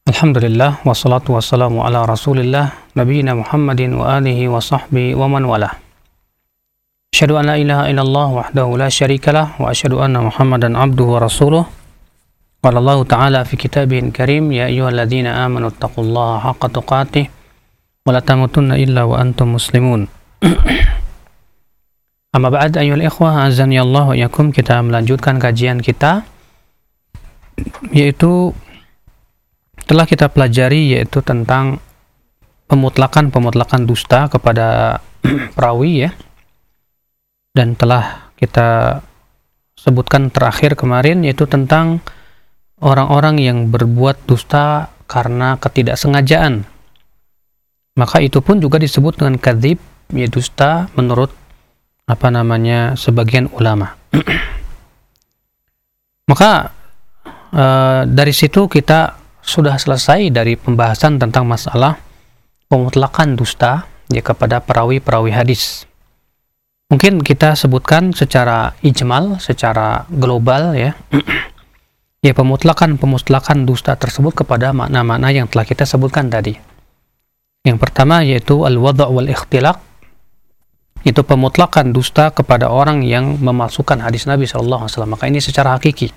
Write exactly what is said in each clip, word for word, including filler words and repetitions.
Alhamdulillah, wassalatu wassalamu ala rasulillah, nabiyina Muhammadin wa alihi wa sahbihi wa man walah. Asyhadu an la ilaha illallah wahdahu la syarikalah wa asyhadu anna Muhammadan abduhu wa rasuluh. Qala Allah ta'ala fi kitabihil karim, ya ayyuhalladzina amanu taqullaha haqqa tuqatih wa la tamutunna illa wa antum muslimun. Amma ba'd, ayyuhal ikhwah, azani Allah wa iyyakum. Kita melanjutkan kajian kita, yaitu telah kita pelajari yaitu tentang pemutlakan-pemutlakan dusta kepada perawi ya. Dan telah kita sebutkan terakhir kemarin yaitu tentang orang-orang yang berbuat dusta karena ketidaksengajaan. Maka itu pun juga disebut dengan kadzib, ya dusta menurut apa namanya sebagian ulama. Maka e, dari situ kita sudah selesai dari pembahasan tentang masalah pemutlakan dusta ya kepada perawi-perawi hadis. Mungkin kita sebutkan secara ijmal, secara global ya. Ya pemutlakan-pemutlakan dusta tersebut kepada makna-makna yang telah kita sebutkan tadi. Yang pertama yaitu al-wadha' wal ikhtilaq. Itu pemutlakan dusta kepada orang yang memalsukan hadis Nabi sallallahu alaihi wasallam. Maka ini secara hakiki.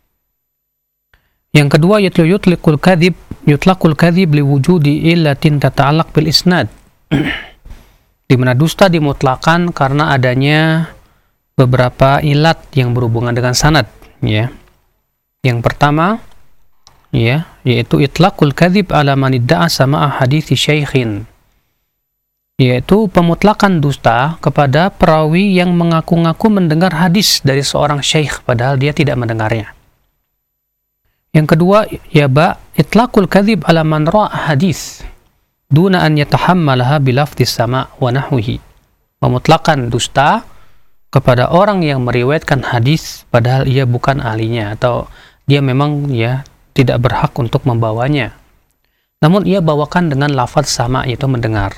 Yang kedua yaitu yutliqul kadhib, yutlaqul kadhib liwujudi illatin tata'allaq bil isnad. Di mana dusta dimutlakan karena adanya beberapa ilat yang berhubungan dengan sanad, ya. Yang pertama, ya, yaitu itlaqul kadhib ala man idda'a sama'a hadithi syaikhin. Yaitu pemutlakan dusta kepada perawi yang mengaku-ngaku mendengar hadis dari seorang syaikh padahal dia tidak mendengarnya. Yang kedua, ya ba, itlaqul kadhib ala man ra'a hadis duna an yatahammalaha bilafdhis sama' wa nahwihi. Memutlakan dusta kepada orang yang meriwayatkan hadis padahal ia bukan ahlinya atau dia memang ya tidak berhak untuk membawanya. Namun ia bawakan dengan lafaz sama, yaitu mendengar.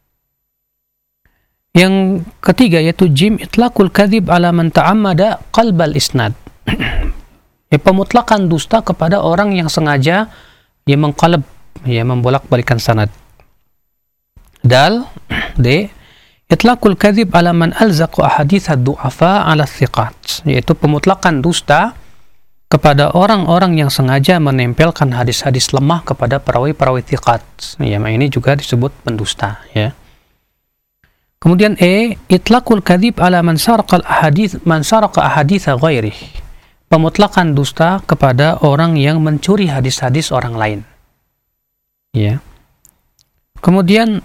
Yang ketiga yaitu jim, itlaqul kadhib ala man ta'ammada qalbal isnad. Ya, pemutlakan dusta kepada orang yang sengaja ya mengqalab, ya membolak-balikan sanad. Dal, D, itlaqul kadhib ala man alzaqa ahadits ad-du'afa ala thiqat, yaitu pemutlakan dusta kepada orang-orang yang sengaja menempelkan hadis-hadis lemah kepada perawi-perawi thiqat. Ya, ini juga disebut pendusta, ya. Kemudian E, itlaqul kadhib ala man saraqa al-ahadits man saraqa ahaditsa ghairihi. Pemutlakan dusta kepada orang yang mencuri hadis-hadis orang lain. Ya. Kemudian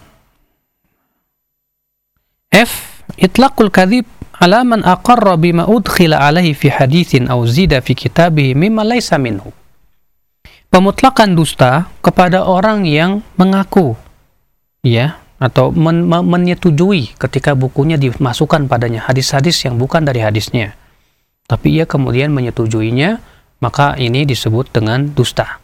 F, itlaqul kadhib ala man aqarra bima udkhila alaihi fi haditsin aw zida fi kitabihi mimma laysa minhu. Pemutlakan dusta kepada orang yang mengaku ya atau men menyetujui ketika bukunya dimasukkan padanya hadis-hadis yang bukan dari hadisnya, tapi ia kemudian menyetujuinya, maka ini disebut dengan dusta.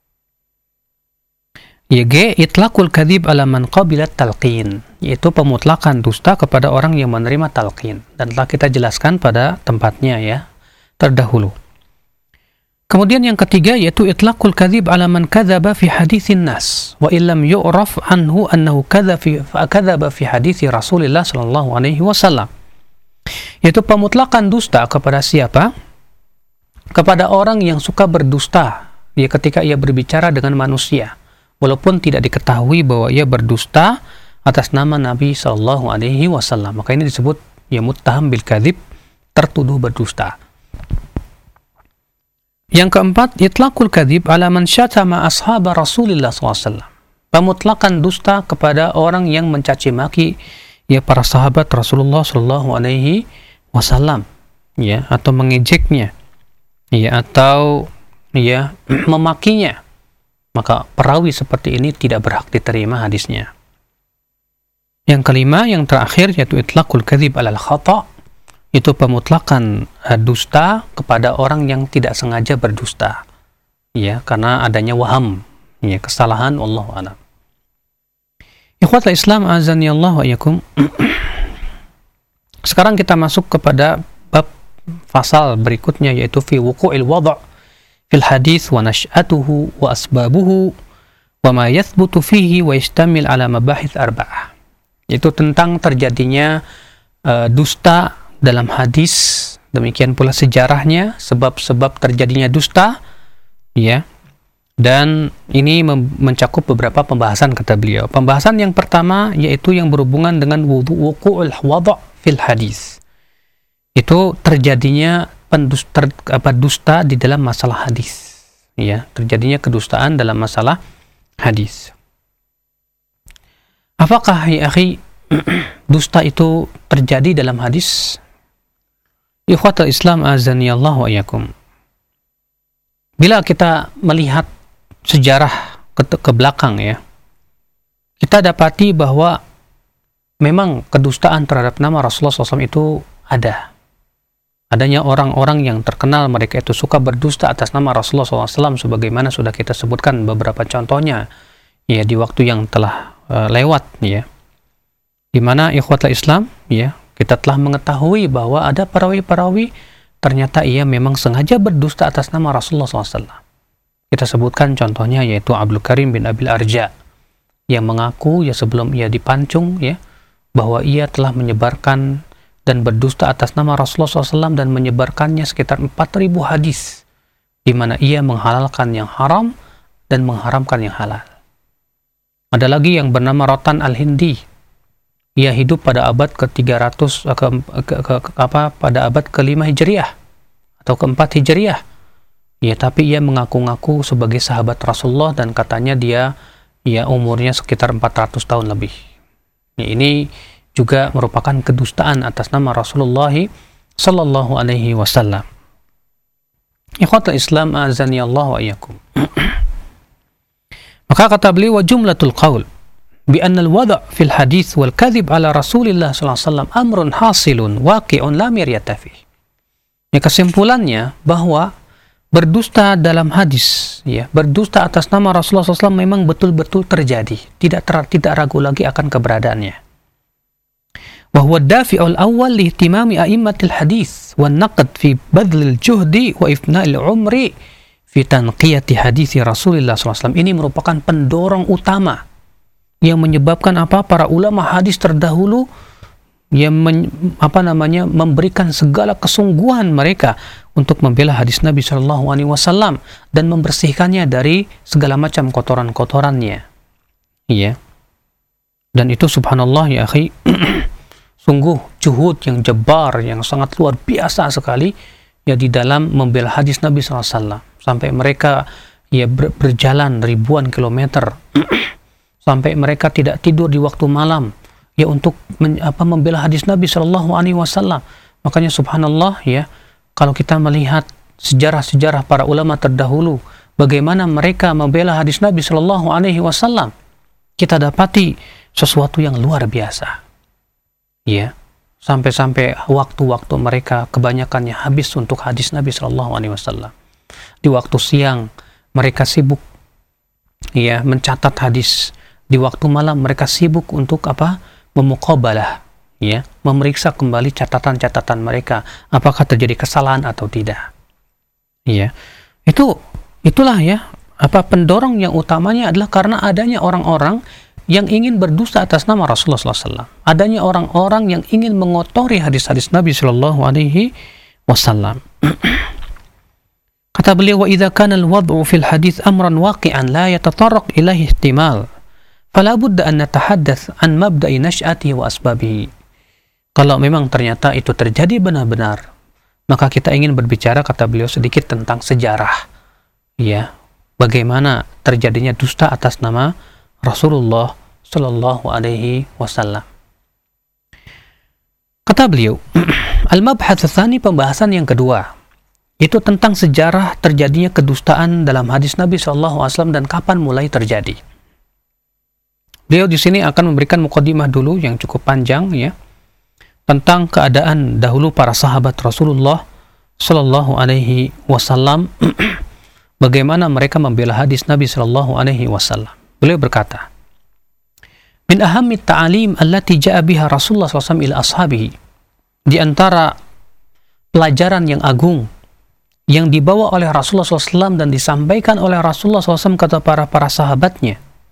Y G, itlaqul kadhib ala man qabilat talqin, yaitu pemutlakan dusta kepada orang yang menerima talqin, dan telah kita jelaskan pada tempatnya ya terdahulu. Kemudian yang ketiga yaitu itlaqul kadhib ala man kadzaba fi haditsin nas wa illam yu'raf anhu annahu kadzaba fi kadzaba fi hadithi Rasulillah sallallahu alaihi wasallam. Yaitu pemutlakan dusta kepada siapa? Kepada orang yang suka berdusta ya ketika ia berbicara dengan manusia, walaupun tidak diketahui bahwa ia berdusta atas nama Nabi sallallahu alaihi wasallam. Maka ini disebut ya muttaham bil kadzib, tertuduh berdusta. Yang keempat, itlaqul kadzib ala man syatama ashab Rasulillah sallallahu alaihi wasallam. Pemutlakan dusta kepada orang yang mencaci maki ya para sahabat Rasulullah sallallahu alaihi wasallam, ya, atau mengejeknya, ya, atau ya memakinya. Maka perawi seperti ini tidak berhak diterima hadisnya. Yang kelima, yang terakhir yaitu itlaqul kadzib alal khata', itu pemutlakan uh, dusta kepada orang yang tidak sengaja berdusta, ya, karena adanya waham, ya, kesalahan, wallahu a'lam. Ikhwatul Islam azani Allah wa iyyakum. Sekarang kita masuk kepada bab fasal berikutnya, yaitu fi wuqu'il wadh' fil hadis wa nash'atuhu wa asbabuhu wa ma yathbutu fihi wa yastamil ala mabahith arba'ah. Itu tentang terjadinya uh, dusta dalam hadis, demikian pula sejarahnya, sebab-sebab terjadinya dusta, ya. Dan ini mencakup beberapa pembahasan, kata beliau. Pembahasan yang pertama yaitu yang berhubungan dengan wuqu'ul wada' fil hadis. Itu terjadinya pendusta, apa, dusta di dalam masalah hadis. Ya, terjadinya kedustaan dalam masalah hadis. Apakah ya akhi dusta itu terjadi dalam hadis? Ikhwatul Islam azani Allah wa iyyakum. Bila kita melihat sejarah ke, ke belakang, ya, kita dapati bahwa memang kedustaan terhadap nama Rasulullah shallallahu alaihi wasallam itu ada. Adanya orang-orang yang terkenal, mereka itu suka berdusta atas nama Rasulullah shallallahu alaihi wasallam, sebagaimana sudah kita sebutkan beberapa contohnya, ya, di waktu yang telah uh, lewat, ya, di mana ikhwatul Islam, ya, kita telah mengetahui bahwa ada perawi-perawi ternyata ia memang sengaja berdusta atas nama Rasulullah shallallahu alaihi wasallam. Kita sebutkan contohnya yaitu Abdul Karim bin Abil Arja, yang mengaku ya sebelum ia dipancung, ya, bahwa ia telah menyebarkan dan berdusta atas nama Rasulullah shallallahu alaihi wasallam dan menyebarkannya sekitar empat ribu hadis, di mana ia menghalalkan yang haram dan mengharamkan yang halal. Ada lagi yang bernama Rotan Al-Hindi. Ia hidup pada abad ke tiga ratus ke, ke, ke, ke apa pada abad kelima Hijriah atau keempat Hijriah. Ya, tapi ia mengaku-ngaku sebagai sahabat Rasulullah dan katanya dia ya umurnya sekitar empat ratus tahun lebih. Ya, ini juga merupakan kedustaan atas nama Rasulullah sallallahu alaihi wasallam. Ikhwatul Islam azani Allah wa iyyakum. Maka kata beliau, wa jumlatul qaul bi anna al-wada' fil hadits wal kadhib ala Rasulillah sallallahu alaihi wasallam amrun hasilun waqi'un la miryata fih. Ya, kesimpulannya bahwa berdusta dalam hadis, ya, berdusta atas nama Rasulullah shallallahu alaihi wasallam memang betul-betul terjadi, tidak ter, tidak ragu lagi akan keberadaannya. Wa huwa ad-dafi'ul awwal li ihtimami a'immatil hadis wan naqd fi badlil juhdi wa ifna'il umri fi tanqiyati hadisi Rasulullah shallallahu alaihi wasallam. Ini merupakan pendorong utama yang menyebabkan apa? Para ulama hadis terdahulu yang men, apa namanya memberikan segala kesungguhan mereka untuk membela hadis Nabi Shallallahu Alaihi Wasallam dan membersihkannya dari segala macam kotoran-kotorannya. Iya. Dan itu subhanallah ya akhi, sungguh juhud yang jebar, yang sangat luar biasa sekali ya di dalam membela hadis Nabi Shallallahu Alaihi Wasallam, sampai mereka ya ber, berjalan ribuan kilometer sampai mereka tidak tidur di waktu malam ya untuk men, apa membela hadis Nabi Shallallahu Alaihi Wasallam. Makanya subhanallah ya, kalau kita melihat sejarah-sejarah para ulama terdahulu, bagaimana mereka membela hadis Nabi Shallallahu Alaihi Wasallam, kita dapati sesuatu yang luar biasa. Ya, sampai-sampai waktu-waktu mereka kebanyakannya habis untuk hadis Nabi Shallallahu Alaihi Wasallam. Di waktu siang mereka sibuk ya mencatat hadis. Di waktu malam mereka sibuk untuk apa? Memuqabalah, ya, memeriksa kembali catatan-catatan mereka, apakah terjadi kesalahan atau tidak. Ya, itu itulah ya apa pendorong yang utamanya adalah karena adanya orang-orang yang ingin berdusta atas nama Rasulullah shallallahu alaihi wasallam. Adanya orang-orang yang ingin mengotori hadis-hadis Nabi Shallallahu Alaihi Wasallam. Kata beliau, wa idza kana al-wad'u fil hadits amran waqi'an la yatatarraq ilaihi ihtimal fala budda an natahaddath an mabda'i nash'atihi wa asbabihi. Kalau memang ternyata itu terjadi benar-benar, maka kita ingin berbicara, kata beliau, sedikit tentang sejarah, ya, bagaimana terjadinya dusta atas nama Rasulullah Shallallahu Alaihi Wasallam. Kata beliau, al-mabhath tsani, pembahasan yang kedua, itu tentang sejarah terjadinya kedustaan dalam hadis Nabi Shallallahu Alaihi Wasallam dan kapan mulai terjadi. Beliau di sini akan memberikan muqaddimah dulu yang cukup panjang, ya, tentang keadaan dahulu para sahabat Rasulullah Shallallahu Alaihi Wasallam, bagaimana mereka membela hadis Nabi Shallallahu Alaihi Wasallam. Beliau berkata, min ahammi ta'alim allati ja'a biha Rasulullah shallallahu alaihi wasallam ila ashabihi, di antara pelajaran yang agung yang dibawa oleh Rasulullah shallallahu alaihi wasallam dan disampaikan oleh Rasulullah shallallahu alaihi wasallam kepada para para sahabatnya,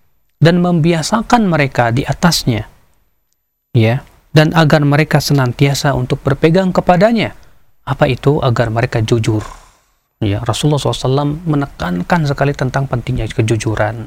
dan membiasakan mereka di atasnya, ya, dan agar mereka senantiasa untuk berpegang kepadanya. Apa itu? Agar mereka jujur. Ya, Rasulullah shallallahu alaihi wasallam menekankan sekali tentang pentingnya kejujuran.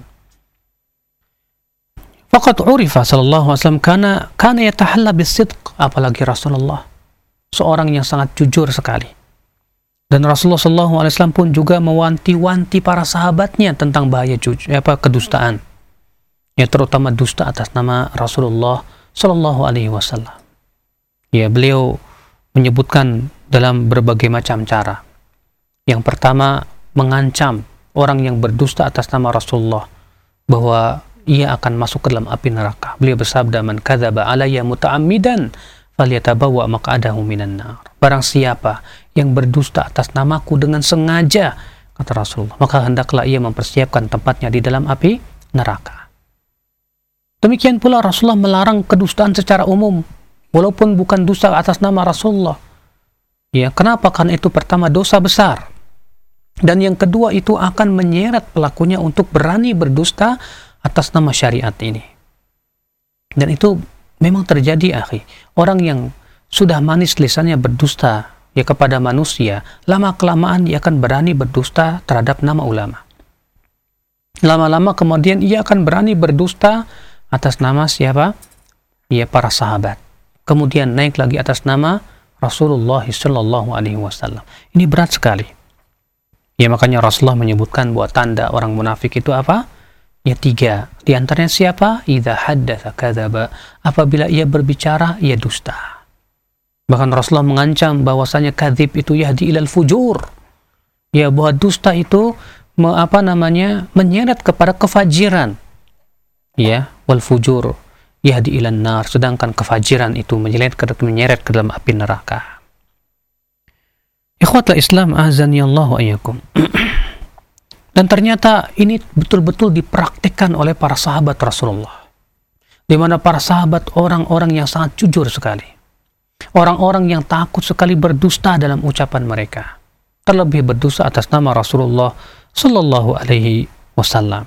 Faqad urifa sallallahu alaihi wasallam kana kana yatahalla bisidq, apalagi Rasulullah seorang yang sangat jujur sekali. Dan Rasulullah sallallahu alaihi wasallam pun juga mewanti-wanti para sahabatnya tentang bahaya jujur, apa kedustaan. Ya, terutama dusta atas nama Rasulullah sallallahu alaihi wasallam. Ya, beliau menyebutkan dalam berbagai macam cara. Yang pertama, mengancam orang yang berdusta atas nama Rasulullah bahwa ia akan masuk ke dalam api neraka. Beliau bersabda, "Man kadzaba alayya muta'ammidan falyatabawwa maq'adahu minan nar." Barang siapa yang berdusta atas namaku dengan sengaja, kata Rasulullah, maka hendaklah ia mempersiapkan tempatnya di dalam api neraka. Demikian pula Rasulullah melarang kedustaan secara umum, walaupun bukan dusta atas nama Rasulullah. Ya, kenapa? Karena itu pertama dosa besar. Dan yang kedua itu akan menyeret pelakunya untuk berani berdusta atas nama syariat ini. Dan itu memang terjadi, akhi. Orang yang sudah manis lisannya berdusta ya kepada manusia, lama-kelamaan ia akan berani berdusta terhadap nama ulama. Lama-lama kemudian ia akan berani berdusta atas nama siapa? Ya, para sahabat. Kemudian naik lagi atas nama Rasulullah Shallallahu Alaihi Wasallam. Ini berat sekali. Ya, makanya Rasulullah menyebutkan bahwa tanda orang munafik itu apa? Ya, tiga. Di antaranya siapa? Idza haddatsa kadzaba. Apabila ia berbicara, ia dusta. Bahkan Rasulullah mengancam bahwasanya kadzib itu yahdi ilal fujur. Ya, bahwa dusta itu me, apa namanya? menyeret kepada kefajiran. Ya, wal fujur yahdi ilan nar, sedangkan kefajiran itu menyeret ke, menyeret ke dalam api neraka. Ikhwatul Islam azani Allah wa iyyakum. Dan ternyata ini betul-betul dipraktikkan oleh para sahabat Rasulullah, di mana para sahabat orang-orang yang sangat jujur sekali, orang-orang yang takut sekali berdusta dalam ucapan mereka, terlebih berdusta atas nama Rasulullah Sallallahu Alaihi Wasallam.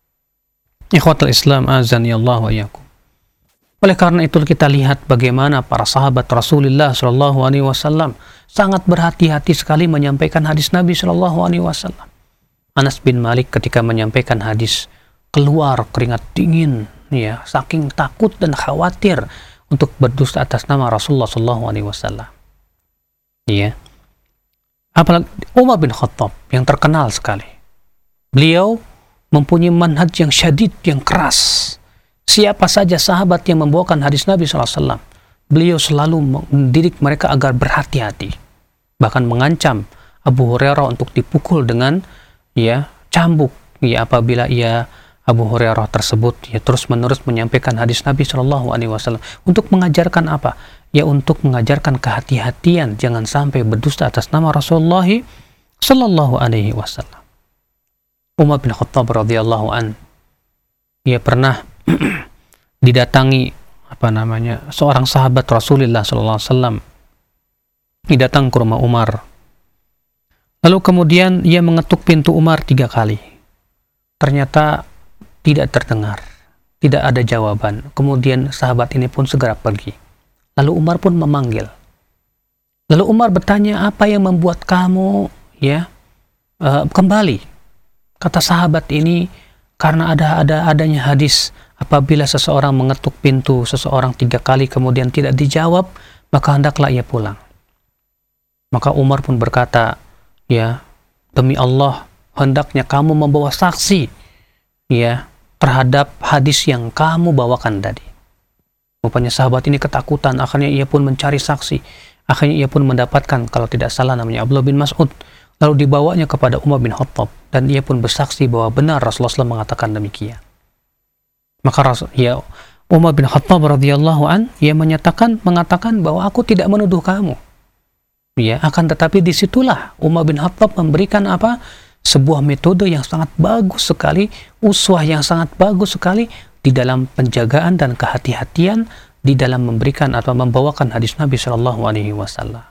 Ikhwatul Islam azani Allah wa iyyakum. Oleh karena itu kita lihat bagaimana para sahabat Rasulullah Sallallahu Alaihi Wasallam sangat berhati-hati sekali menyampaikan hadis Nabi Sallallahu Alaihi Wasallam. Anas bin Malik ketika menyampaikan hadis keluar keringat dingin, ya, saking takut dan khawatir untuk berdusta atas nama Rasulullah Sallallahu Alaihi Wasallam. Ya, apalagi Umar bin Khattab yang terkenal sekali. Beliau mempunyai manhaj yang syadid, yang keras. Siapa saja sahabat yang membawakan hadis Nabi shallallahu alaihi wasallam, beliau selalu mendidik mereka agar berhati-hati. Bahkan mengancam Abu Hurairah untuk dipukul dengan ya cambuk, ya, apabila ia Abu Hurairah tersebut ya terus-menerus menyampaikan hadis Nabi shallallahu alaihi wasallam. Untuk mengajarkan apa? Ya, untuk mengajarkan kehati-hatian, jangan sampai berdusta atas nama Rasulullah shallallahu alaihi wasallam. Umar bin Khattab radhiyallahu an, ia pernah didatangi apa namanya seorang sahabat Rasulullah sallallahu alaihi wasallam, didatang ke rumah Umar. Lalu kemudian ia mengetuk pintu Umar tiga kali. Ternyata tidak terdengar, tidak ada jawaban. Kemudian sahabat ini pun segera pergi. Lalu Umar pun memanggil. Lalu Umar bertanya, apa yang membuat kamu ya uh, kembali? Kata sahabat ini, karena ada ada adanya hadis, apabila seseorang mengetuk pintu seseorang tiga kali kemudian tidak dijawab, maka hendaklah ia pulang. Maka Umar pun berkata, ya, demi Allah, hendaknya kamu membawa saksi ya terhadap hadis yang kamu bawakan tadi. Rupanya sahabat ini ketakutan, akhirnya ia pun mencari saksi. Akhirnya ia pun mendapatkan, kalau tidak salah namanya Abdullah bin Mas'ud. Lalu dibawanya kepada Umar bin Khattab, dan ia pun bersaksi bahwa benar Rasulullah shallallahu alaihi wasallam mengatakan demikian. Maka ya Umar bin Khattab radhiyallahu an, ia menyatakan mengatakan bahwa aku tidak menuduh kamu. Ya, akan tetapi disitulah Umar bin Khattab memberikan apa? Sebuah metode yang sangat bagus sekali, uswah yang sangat bagus sekali di dalam penjagaan dan kehati-hatian di dalam memberikan atau membawakan hadis Nabi shallallahu alaihi wasallam.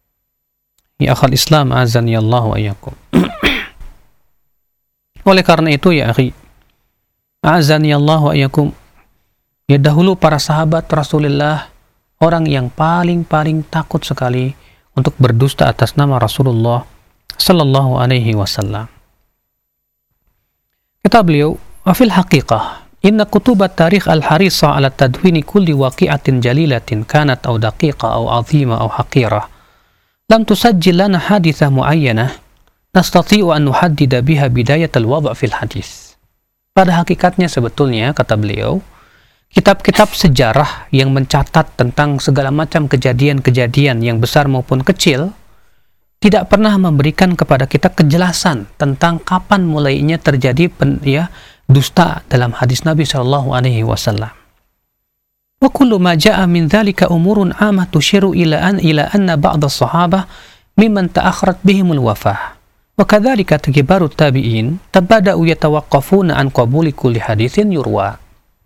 Ya akhal Islam azani Allah wa iyyakum. Oleh karena itu ya akhi, A'azani Allah wa iyyakum. Ya, dahulu para sahabat Rasulullah orang yang paling-paling takut sekali untuk berdusta atas nama Rasulullah sallallahu alaihi wasallam. Kata beliau, "Wa fil haqiqah inna kutubat tarikh al-harisa ala tadwini kulli waqi'atin jalilatin kanat aw daqiqa aw azima aw haqirah lam tusajjil lana hadithah muayyanah nastati'u an nuhaddida biha bidayat al-wad' fil hadis." Pada hakikatnya sebetulnya, kata beliau, kitab-kitab sejarah yang mencatat tentang segala macam kejadian-kejadian yang besar maupun kecil tidak pernah memberikan kepada kita kejelasan tentang kapan mulainya terjadi pen, ya, dusta dalam hadis Nabi shallallahu alaihi wasallam. Wa kullu ma jaa min dzalika umurun amah tushiru ila an ila anna ba'd as-sahabah mimman ta'akhkharat bihimul wafah. Wa kadzalika kibarut tabi'in tabada'u yatawaqqafuna an qabuli kulli haditsin yurwa.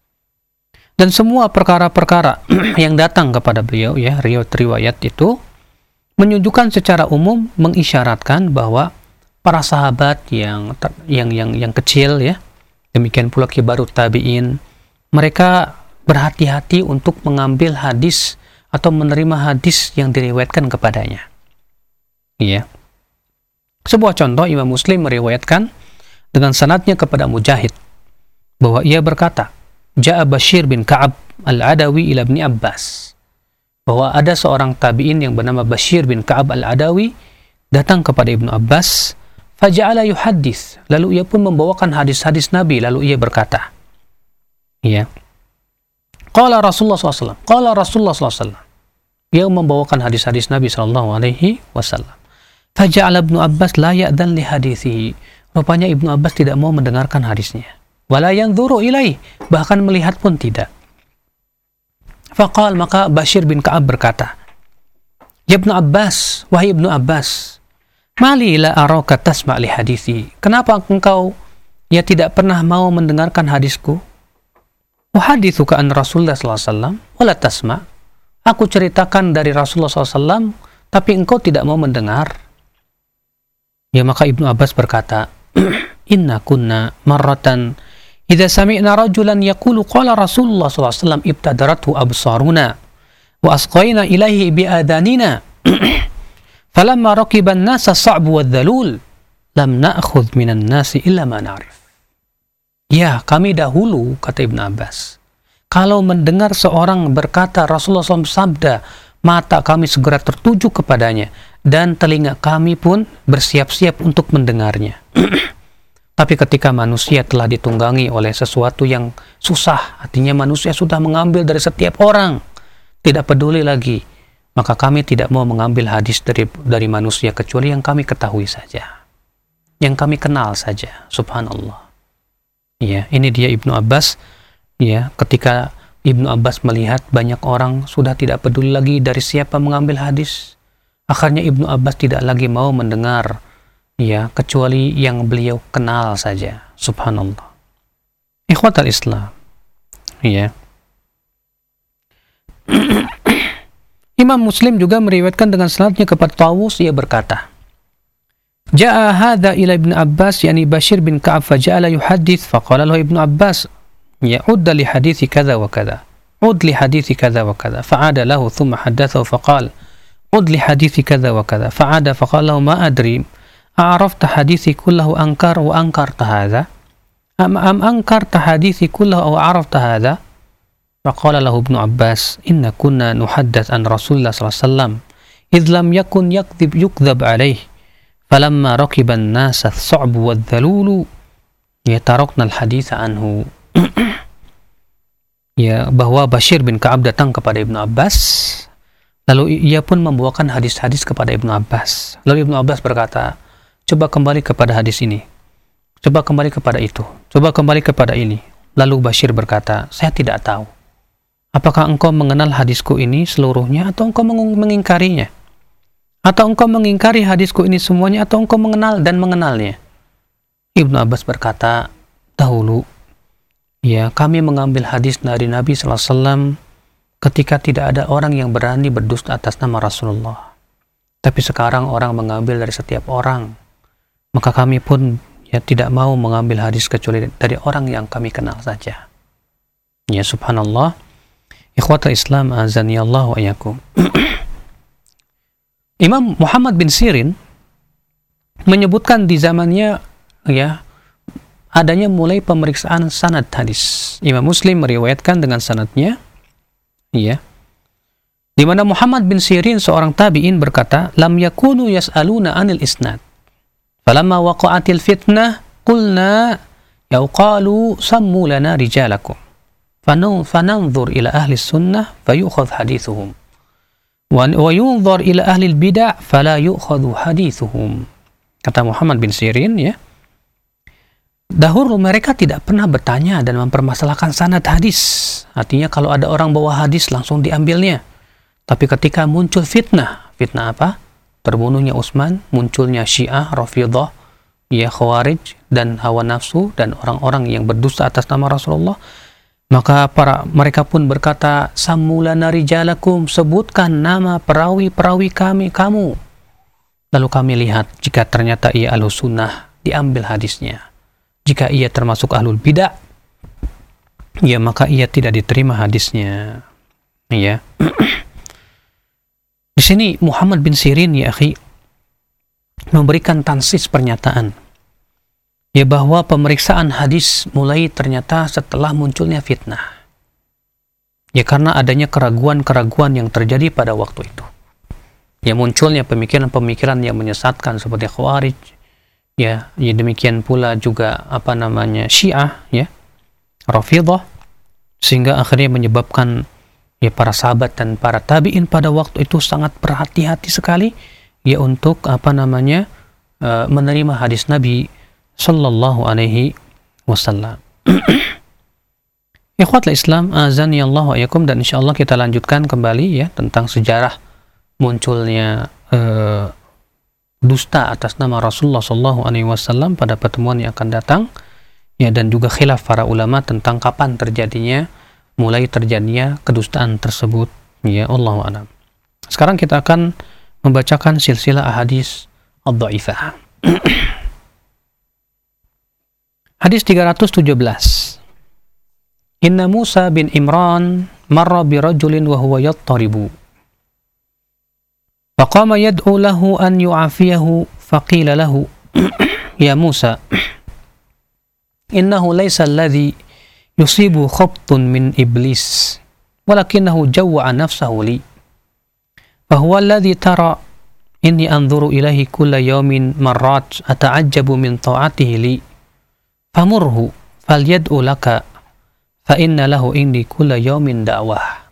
Dan semua perkara-perkara yang datang kepada beliau, ya, riwayat-riwayat itu menunjukkan secara umum mengisyaratkan bahwa para sahabat yang yang yang yang kecil, ya, demikian pula kibarut tabi'in, mereka berhati-hati untuk mengambil hadis atau menerima hadis yang diriwayatkan kepadanya. Iya. Sebuah contoh, Imam Muslim meriwayatkan dengan sanadnya kepada Mujahid bahwa ia berkata, Ja'a Bashir bin Ka'ab al-Adawi ila Ibni Abbas, bahwa ada seorang tabi'in yang bernama Bashir bin Ka'ab al-Adawi datang kepada Ibnu Abbas, faja'ala yuhaddits, lalu ia pun membawakan hadis-hadis Nabi, lalu ia berkata, ya, qala Rasulullah sallallahu alaihi wasallam, qala Rasulullah sallallahu alaihi wasallam, ia membawakan hadis-hadis Nabi sallallahu alaihi wasallam. Faja'ala Ibnu Abbas la ya'dan li hadithihi, rupanya Ibnu Abbas tidak mau mendengarkan hadisnya, wala yanzuru ilaih, bahkan melihat pun tidak. Faqal, maka Bashir bin Ka'ab berkata, ya Ibnu Abbas, wahai Ibnu Abbas, mali la araka tasma' li hadithi, kenapa engkau ya tidak pernah mau mendengarkan hadisku? Uhadithuka an Rasulullah sallallahu alaihi wasallam wala tasma', aku ceritakan dari Rasulullah sallallahu alaihi wasallam tapi engkau tidak mau mendengar. Ya, maka Ibnu Abbas berkata, inna kunna marratan idza sami'na rajulan yaqulu qala Rasulullah sallallahu alaihi wasallam ibtadaratu absaruna wa asqayna ilaihi bi adanina falamma raqiba an-nasa as-sa'b wadh-dhalul lam na'khudh minan nasi illa ma na'rif. Ya, kami dahulu, kata Ibnu Abbas, kalau mendengar seorang berkata Rasulullah sallallahu alaihi wasallam sabda, mata kami segera tertuju kepadanya dan telinga kami pun bersiap-siap untuk mendengarnya. Tapi ketika manusia telah ditunggangi oleh sesuatu yang susah, artinya manusia sudah mengambil dari setiap orang, tidak peduli lagi, maka kami tidak mau mengambil hadis dari dari manusia kecuali yang kami ketahui saja, yang kami kenal saja. Subhanallah. Ya, ini dia Ibnu Abbas. Ya, ketika Ibnu Abbas melihat banyak orang sudah tidak peduli lagi dari siapa mengambil hadis, akhirnya Ibnu Abbas tidak lagi mau mendengar, ya, kecuali yang beliau kenal saja. Subhanallah. Ikhwatal Islam. Ya. Imam Muslim juga meriwayatkan dengan sanadnya kepada Tawus, ia berkata, Ja'a hadha ila Ibn Abbas, yani Bashir bin Ka'ab, faja'ala yuhaddits, faqala lahu Ibnu Abbas, ya, udda li hadithi kadha wa kadha, ud li hadithi kadha wa kadha, fa'ada lahu thumma haddathahu faqala, ud li hadithi kadha wa kadha, fa'ada faqala lahu ma adri أعرفت حديثي كله أنكر وأنكرت هذا أم أم أنكرت حديثي كله أو عرفت هذا؟ فقال له ابن عباس إن كنا نحدث عن رسول الله صلى الله عليه وسلم إذ لم يكن يكذب يكذب عليه فلما ركب الناس الصعب والذلول يتركنا الحديث عنه. Ya, bahwa Bashir bin Ka'ab datang kepada Ibnu Abbas, lalu ia pun membawakan hadis-hadis kepada Ibnu Abbas. Lalu Ibnu Abbas berkata, coba kembali kepada hadis ini, coba kembali kepada itu, coba kembali kepada ini. Lalu Bashir berkata, saya tidak tahu, apakah engkau mengenal hadisku ini seluruhnya atau engkau mengingkarinya, atau engkau mengingkari hadisku ini semuanya, atau engkau mengenal dan mengenalnya. Ibnu Abbas berkata, dahulu, ya, kami mengambil hadis dari Nabi sallallahu alaihi wasallam ketika tidak ada orang yang berani berdusta atas nama Rasulullah. Tapi sekarang orang mengambil dari setiap orang. Maka kami pun, ya tidak mau mengambil hadis kecuali dari orang yang kami kenal saja. Ya subhanallah. Ikhwatul Islam azanillahu wa iyyakum. Imam Muhammad bin Sirin menyebutkan di zamannya ya adanya mulai pemeriksaan sanad hadis. Imam Muslim meriwayatkan dengan sanadnya ya, di mana Muhammad bin Sirin seorang tabi'in berkata, lam yakunu yas'aluna anil isnad falamma waqa'atil fitnah qulna ya qalu sammu lana rijalakum fananzur ila ahli sunnah fayukhadh hadithuhum wa yunzar ila ahli bidah fala yu'khadhu hadithuhum. Kata Muhammad bin Sirin ya, dahulu mereka tidak pernah bertanya dan mempermasalahkan sanad hadis. Artinya kalau ada orang bawa hadis langsung diambilnya. Tapi ketika muncul fitnah, fitnah apa? Terbunuhnya Utsman, munculnya Syiah, Rafidhah, ya Khawarij dan hawa nafsu dan orang-orang yang berdusta atas nama Rasulullah, maka para mereka pun berkata, "Sammulana rijalakum," sebutkan nama perawi-perawi kami kamu. Lalu kami lihat jika ternyata ia ahlus sunnah, diambil hadisnya. Jika ia termasuk ahlul bidah, ya maka ia tidak diterima hadisnya. Ya. Di sini Muhammad bin Sirin ya akhi memberikan tansis pernyataan ya bahwa pemeriksaan hadis mulai ternyata setelah munculnya fitnah. Ya karena adanya keraguan-keraguan yang terjadi pada waktu itu. Ya munculnya pemikiran-pemikiran yang menyesatkan seperti Khawarij. Ya, ya demikian pula juga apa namanya Syiah ya, Rafidhah, sehingga akhirnya menyebabkan ya para sahabat dan para tabi'in pada waktu itu sangat berhati-hati sekali ya untuk apa namanya uh, menerima hadis Nabi sallallahu alaihi wasallam. Ikhwatul Islam azani Allah wa iyyakum, dan insyaallah kita lanjutkan kembali ya tentang sejarah munculnya uh, dusta atas nama Rasulullah sallallahu alaihi wasallam pada pertemuan yang akan datang ya, dan juga khilaf para ulama tentang kapan terjadinya mulai terjadinya kedustaan tersebut ya, Allahu a'lam. Sekarang kita akan membacakan silsilah ahadits ad-dhaifah. Hadis tiga ratus tujuh belas. Inna Musa bin Imran marra bi rajulin wa huwa yattaribu. Faqama yad'u lahu an yu'afiyahu faqila lahu ya Musa innahu laysa alladhi yusibu khabtun min iblis walakinahu jawwa'a nafsahu li fahuwa alladhi tara inni anzuru ilahi kulla yawmin marrat ata'ajjabu min ta'atihi li famurhu falyad'u laka fa inna lahu indi kulla yawmin da'wah.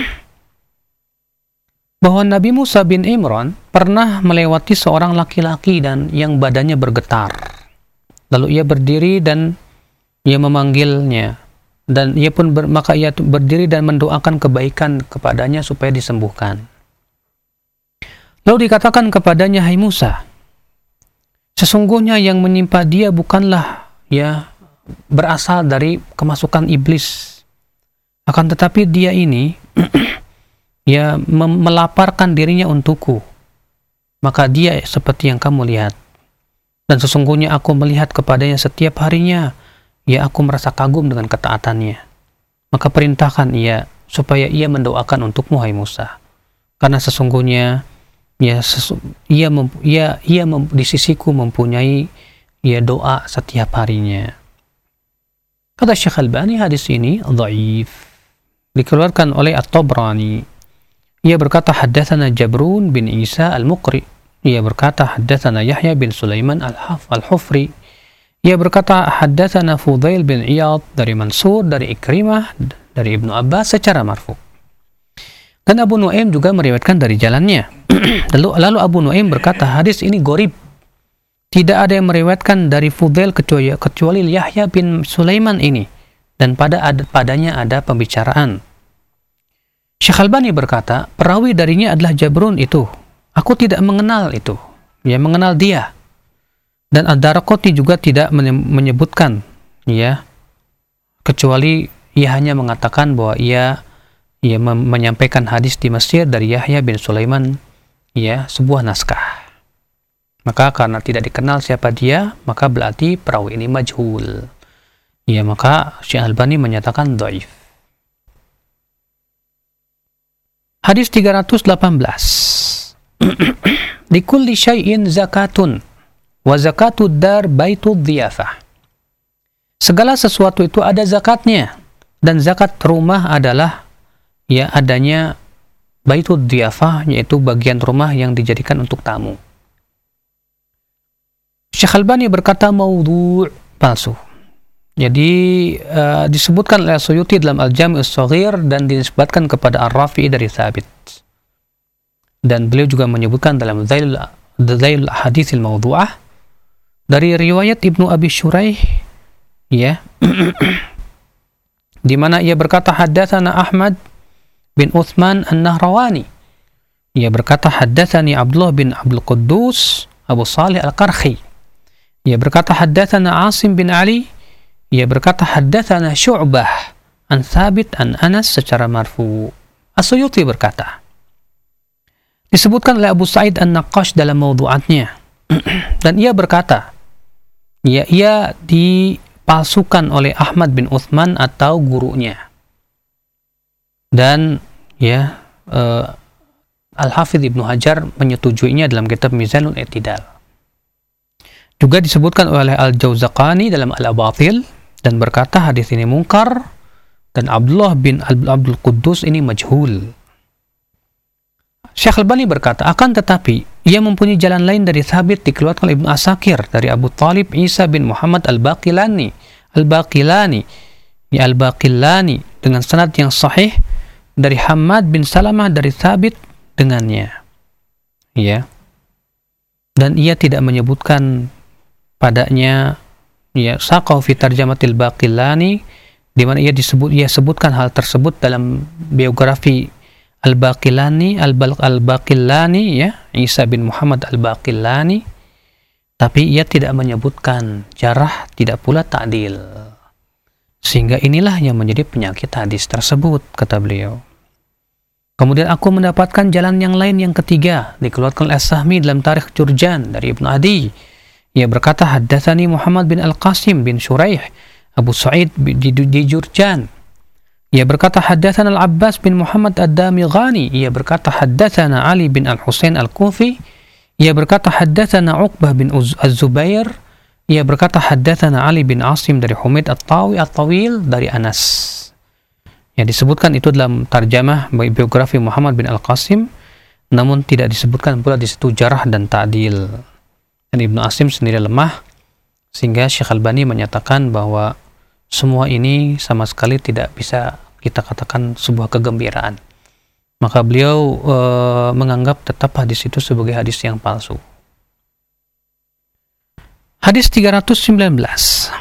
Bahwa Nabi Musa bin Imran pernah melewati seorang laki-laki dan yang badannya bergetar. Lalu ia berdiri dan ia memanggilnya, dan ia pun ber, maka ia berdiri dan mendoakan kebaikan kepadanya supaya disembuhkan. Lalu dikatakan kepadanya, hai Musa, sesungguhnya yang menimpa dia bukanlah ya berasal dari kemasukan iblis, akan tetapi dia ini ya melaparkan dirinya untukku, maka dia seperti yang kamu lihat, dan sesungguhnya aku melihat kepadanya setiap harinya, ya aku merasa kagum dengan ketaatannya, maka perintahkan ia supaya ia mendoakan untukmu hai Musa, karena sesungguhnya ya sesu, ia mem, ia ia mem, di sisiku mempunyai ya doa setiap harinya. Kata Syekh Albani, hadis ini dhaif, dikeluarkan oleh At-Tabrani. Ia berkata haddatsana Jabrun bin Isa al-Muqri. Ia berkata haddatsana Yahya bin Sulaiman al-Hufri. Ia berkata haddatsana Fudail bin Iyad dari Mansur dari Ikrimah dari Ibnu Abbas secara marfu. Dan Abu Nuaim juga meriwayatkan dari jalannya. lalu, lalu Abu Nuaim berkata hadis ini gharib. Tidak ada yang meriwayatkan dari Fudail kecuali, kecuali Yahya bin Sulaiman ini, dan pada ad, padanya ada pembicaraan. Syekh Albani berkata, perawi darinya adalah Jabrun itu. Aku tidak mengenal itu. Ya, mengenal dia. Dan Ad-Darqutni juga tidak menyebutkan, ya, kecuali ia hanya mengatakan bahwa ia ia menyampaikan hadis di Mesir dari Yahya bin Sulaiman, ya, sebuah naskah. Maka karena tidak dikenal siapa dia, maka berarti perawi ini majhul. Ya, maka Syekh Albani menyatakan dhaif. Hadis tiga ratus delapan belas. Likulli syai'in zakatun wa zakatud dar baitud dhiyafah. Segala sesuatu itu ada zakatnya, dan zakat rumah adalah ya adanya baitud dhiyafah, yaitu bagian rumah yang dijadikan untuk tamu. Syekh Albani berkata maudhu', palsu. Jadi uh, disebutkan oleh Suyuti dalam Al-Jami' As-Shaghir dan dinisbatkan kepada Ar-Rafi'i dari Thabit. Dan beliau juga menyebutkan dalam Dhailul Haditsil Mawdu'ah dari riwayat Ibnu Abi Shuraih, ya, di mana ia berkata haddatsana Ahmad bin Uthman An-Nahrawani. Ia berkata haddatsani Abdullah bin Abdul Quddus Abu Salih Al-Qarhi. Ia berkata haddatsana Asim bin Ali. Ia berkata haddatsana Syu'bah an Thabit an Anas secara marfu. As-Suyuti berkata, disebutkan oleh Abu Sa'id An-Naqqash dalam mawdu'atnya, dan ia berkata, ya, ia dipalsukan oleh Ahmad bin Uthman atau gurunya. Dan ya uh, Al-Hafidh Ibnu Hajar menyetujuinya dalam kitab Mizanul I'tidal. Juga disebutkan oleh Al-Jawzaqani dalam Al-Abatil dan berkata hadis ini mungkar, dan Abdullah bin Abdul Quddus ini majhul. Syekh Albani berkata, akan tetapi ia mempunyai jalan lain dari Thabit dikeluarkan oleh Ibnu Asakir dari Abu Talib Isa bin Muhammad Al-Baqilani Al-Baqilani ya Al-Baqilani dengan sanad yang sahih dari Hammad bin Salamah dari Thabit dengannya, ya, dan ia tidak menyebutkan padanya ya saqau fi tarjamatil Baqilani, di mana ia disebut ia sebutkan hal tersebut dalam biografi Al-Baqilani Al-Baqilani ya Isa bin Muhammad Al-Baqilani, tapi ia tidak menyebutkan jarah, tidak pula ta'dil, sehingga inilah yang menjadi penyakit hadis tersebut, kata beliau. Kemudian aku mendapatkan jalan yang lain yang ketiga dikeluarkan oleh As-Sahmi dalam Tarikh Jurjan dari Ibnu Adi. Ia berkata haddatsani Muhammad bin Al-Qasim bin Shuraih Abu Sa'id di, di Jurjan. Ia berkata haddatsana Al-Abbas bin Muhammad Ad-Damighani. Ia berkata haddatsana Ali bin Al-Husain Al-Kufi. Ia berkata haddatsana Uqbah bin Az-Zubair. Ia berkata haddatsana Ali bin Asim dari Humaid At-Tawi At-Tawil dari Anas. Yang disebutkan itu dalam tarjamah biografi Muhammad bin Al-Qasim, namun tidak disebutkan pula di situ jarah dan ta'dil. Dan Ibnu Asim sendiri lemah, sehingga Syekh Albani menyatakan bahwa semua ini sama sekali tidak bisa kita katakan sebuah kegembiraan. Maka beliau e, menganggap tetap hadis itu sebagai hadis yang palsu. Hadis tiga ratus sembilan belas.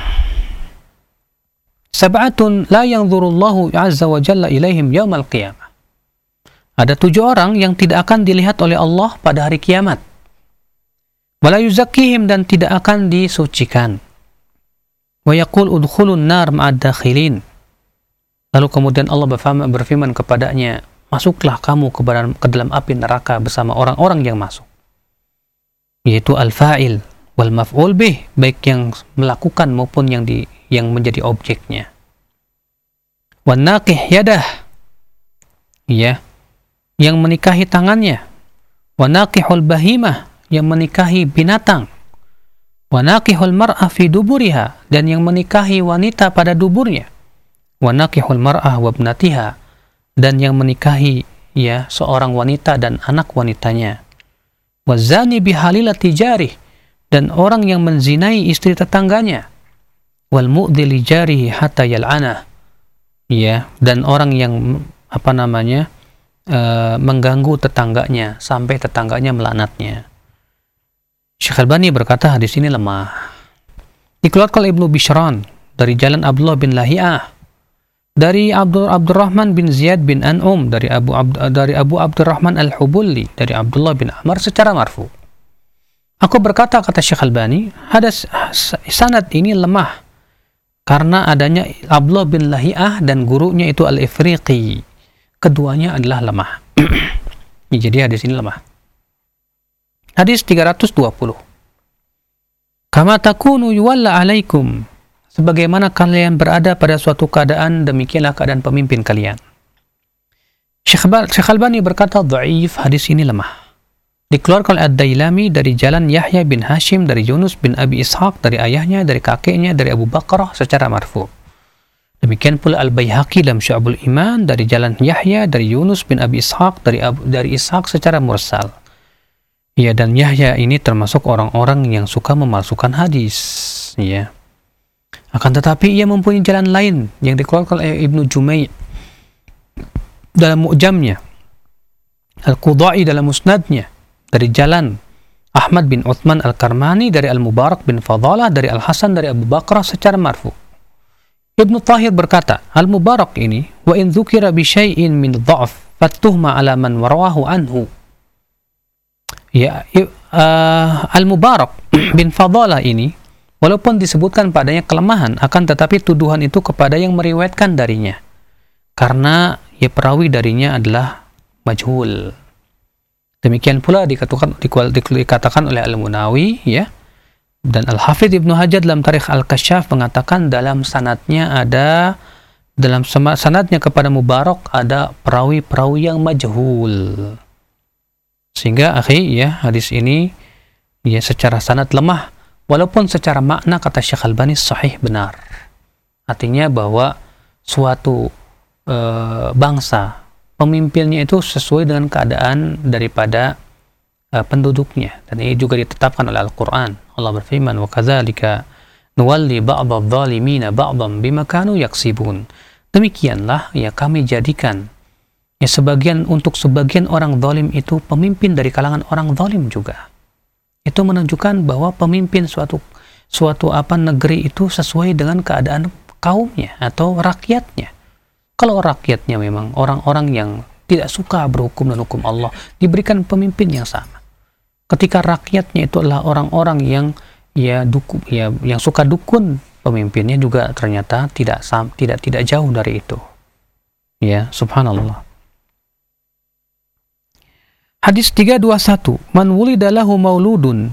Sab'atun la yanzurullahu azza wa jalla ilaihim yaumal qiyamah. Ada tujuh orang yang tidak akan dilihat oleh Allah pada hari kiamat. Wala yuzakkihim, dan tidak akan disucikan. Wa yaqul udkhulun nar ma'ad dakhilin. Lalu kemudian Allah berfirman kepadanya, masuklah kamu ke dalam api neraka bersama orang-orang yang masuk. Yaitu al-fa'il wal maf'ul bih, baik yang melakukan maupun yang di yang menjadi objeknya. Wan naqih yadah, ya, yang menikahi tangannya. Wan naqihul bahimah, yang menikahi binatang. Wa naqihul mar'ah fi duburiha, dan yang menikahi wanita pada duburnya. Wa naqihul mar'ah wa ibnatiha, dan yang menikahi ya seorang wanita dan anak wanitanya. Wa zani bihalilati jarih, dan orang yang menzinai istri tetangganya. Wal mu'dhi li jarihi hatta yal'anah, ya, dan orang yang apa namanya uh, mengganggu tetangganya sampai tetangganya melaknatnya. Syekh Albani berkata hadis ini lemah. Dikeluarkan oleh Ibnu Bishran dari jalan Abdullah bin Lahiyah, dari Abdul Abdurrahman bin Ziyad bin An'um, dari Abu Abd, dari Abu Abdurrahman Al-Hubulli, dari Abdullah bin Amr secara marfu. Aku berkata, kata Syekh Albani, hadis sanad ini lemah karena adanya Abdullah bin Lahiyah dan gurunya itu Al-Ifriqi. Keduanya adalah lemah. Jadi hadis ini lemah. Hadis tiga ratus dua puluh. Kama takunu yuwalla alaikum. Sebagaimana kalian berada pada suatu keadaan, demikianlah keadaan pemimpin kalian. Syekh Albani berkata, dhaif, hadis ini lemah. Dikeluarkan oleh Ad-Dailami dari jalan Yahya bin Hashim, dari Yunus bin Abi Ishaq, dari ayahnya, dari kakeknya, dari Abu Bakrah secara marfu. Demikian pula Al-Baihaqi dalam Syu'abul Iman dari jalan Yahya, dari Yunus bin Abi Ishaq, dari Abu, dari Ishaq secara mursal. Ya, dan Yahya ini termasuk orang-orang yang suka memalsukan hadis. Ya. Akan tetapi ia mempunyai jalan lain yang dikeluarkan oleh Ibnu Jumay' dalam Mu'jamnya, Al-Qudai dalam Musnadnya, dari jalan Ahmad bin Uthman Al-Karmani, dari Al-Mubarak bin Fadalah, dari Al-Hasan, dari Abu Bakrah secara marfu. Ibnu Tahir berkata, Al-Mubarak ini, wa in dzukira bi syai'in min dha'f fatuhma ala man warawahu anhu. Ya, uh, Al-Mubarak bin Fadalah ini, walaupun disebutkan padanya kelemahan, akan tetapi tuduhan itu kepada yang meriwayatkan darinya. Karena ya perawi darinya adalah majhul. Demikian pula dikatakan, dikatakan oleh Al-Munawi, ya. Dan Al-Hafidh Ibnu Hajar dalam Tarikh Al-Kasyaf mengatakan dalam sanadnya ada, dalam sanadnya kepada Mubarak ada perawi-perawi yang majhul. Sehingga akhi, ya, hadis ini ya secara sanad lemah, walaupun secara makna kata Syekh Albani sahih, benar. Artinya bahwa suatu e, bangsa, pemimpinnya itu sesuai dengan keadaan daripada e, penduduknya, dan ini juga ditetapkan oleh Al-Quran. Allah berfirman, wa kadzalika nuwalli ba'dadh dhalimina ba'dhan bima kanu yaksibun. Demikianlah ya kami jadikan ya sebagian untuk sebagian orang zalim itu pemimpin dari kalangan orang zalim juga. Itu menunjukkan bahwa pemimpin suatu suatu apa negeri itu sesuai dengan keadaan kaumnya atau rakyatnya. Kalau rakyatnya memang orang-orang yang tidak suka berhukum dan hukum Allah, diberikan pemimpin yang sama. Ketika rakyatnya itu adalah orang-orang yang ya dukun, ya yang suka dukun, pemimpinnya juga ternyata tidak tidak tidak jauh dari itu. Ya, subhanallah. Hadis tiga ratus dua puluh satu, man wulida lahu mauludun.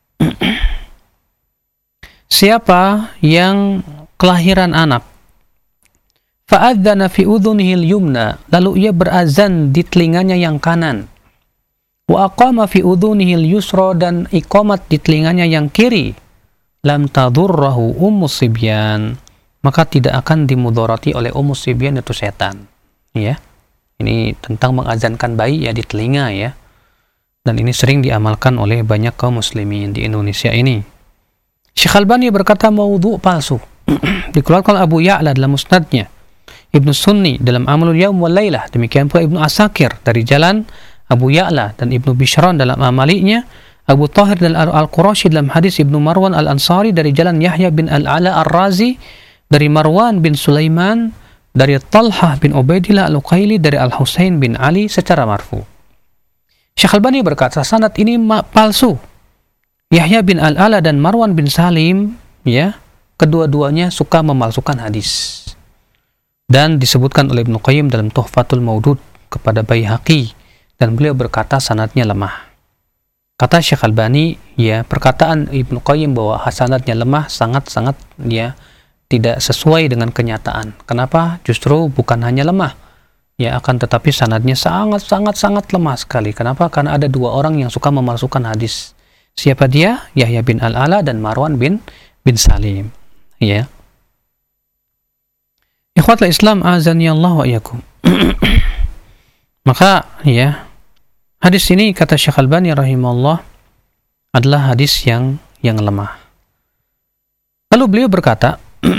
Siapa yang kelahiran anak, fa'adzana fi udhunihil yumna, lalu ia berazan di telinganya yang kanan, wa aqama fi udhunihil yusra, dan iqamat di telinganya yang kiri, lam tadurrahu ummus sibyan, maka tidak akan dimudharati oleh ummus sibyan, itu setan. Ya, ini tentang mengazankan bayi ya di telinga, ya, dan ini sering diamalkan oleh banyak kaum muslimin di Indonesia ini. Syekh Albani berkata maudhu' palsu. Dikeluarkan Abu Ya'la dalam musnadnya, Ibnu Sunni dalam Amalul Yaum wal Lailah, demikian pula Ibnu Asakir dari jalan Abu Ya'la, dan Ibnu Bishran dalam Amalinya, Abu Tahir dan Al-Qurashi dalam hadis Ibnu Marwan Al-Ansari dari jalan Yahya bin Al-Ala Ar-Razi dari Marwan bin Sulaiman dari Talhah bin Ubaidillah Al-Uqaili dari Al-Husain bin Ali secara marfu. Syekh Albani berkata sanad ini palsu. Yahya bin Al-Ala dan Marwan bin Salim, ya, kedua-duanya suka memalsukan hadis. Dan disebutkan oleh Ibnu Qayyim dalam Tuhfatul Maudud kepada Baihaqi, dan beliau berkata sanadnya lemah. Kata Syekh Albani, ya, perkataan Ibnu Qayyim bahwa sanadnya lemah sangat-sangat ya tidak sesuai dengan kenyataan. Kenapa? Justru bukan hanya lemah, ya, akan tetapi sanadnya sangat-sangat-sangat lemah sekali. Kenapa? Karena ada dua orang yang suka memalsukan hadis. Siapa dia? Yahya bin Al-Ala dan Marwan bin bin Salim. Ya. Ikhwatul Islam azani Allah wa iyyakum. Maka ya, hadis ini kata Syekh Albani rahimahullah adalah hadis yang yang lemah. Lalu beliau berkata,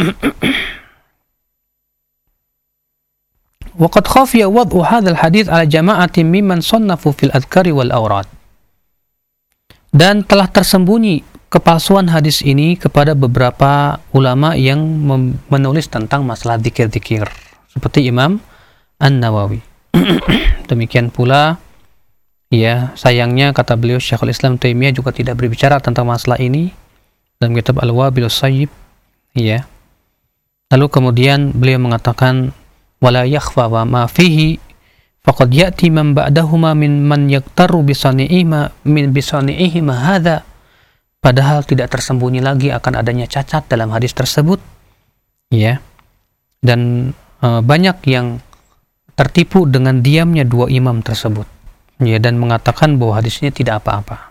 wa qad khafiya wad'u hadzal hadits ala jama'atin mimman sannafu fil adhkari wal awrad. Dan telah tersembunyi kepalsuan hadis ini kepada beberapa ulama yang menulis tentang masalah zikir-zikir, seperti Imam An-Nawawi. Demikian pula, ya, sayangnya kata beliau Syekhul Islam Taimiyah juga tidak berbicara tentang masalah ini dalam kitab Al-Wabilus Sayyib, ya. Lalu kemudian beliau mengatakan wala yakhfa wa ma fihi faqad ya'ti man ba'dahuma min man yaktaru bisani'ihima min bisani'ihima hadha padahal tidak tersembunyi lagi akan adanya cacat dalam hadis tersebut, ya. Dan e, banyak yang tertipu dengan diamnya dua imam tersebut, ya, dan mengatakan bahwa hadis ini tidak apa-apa.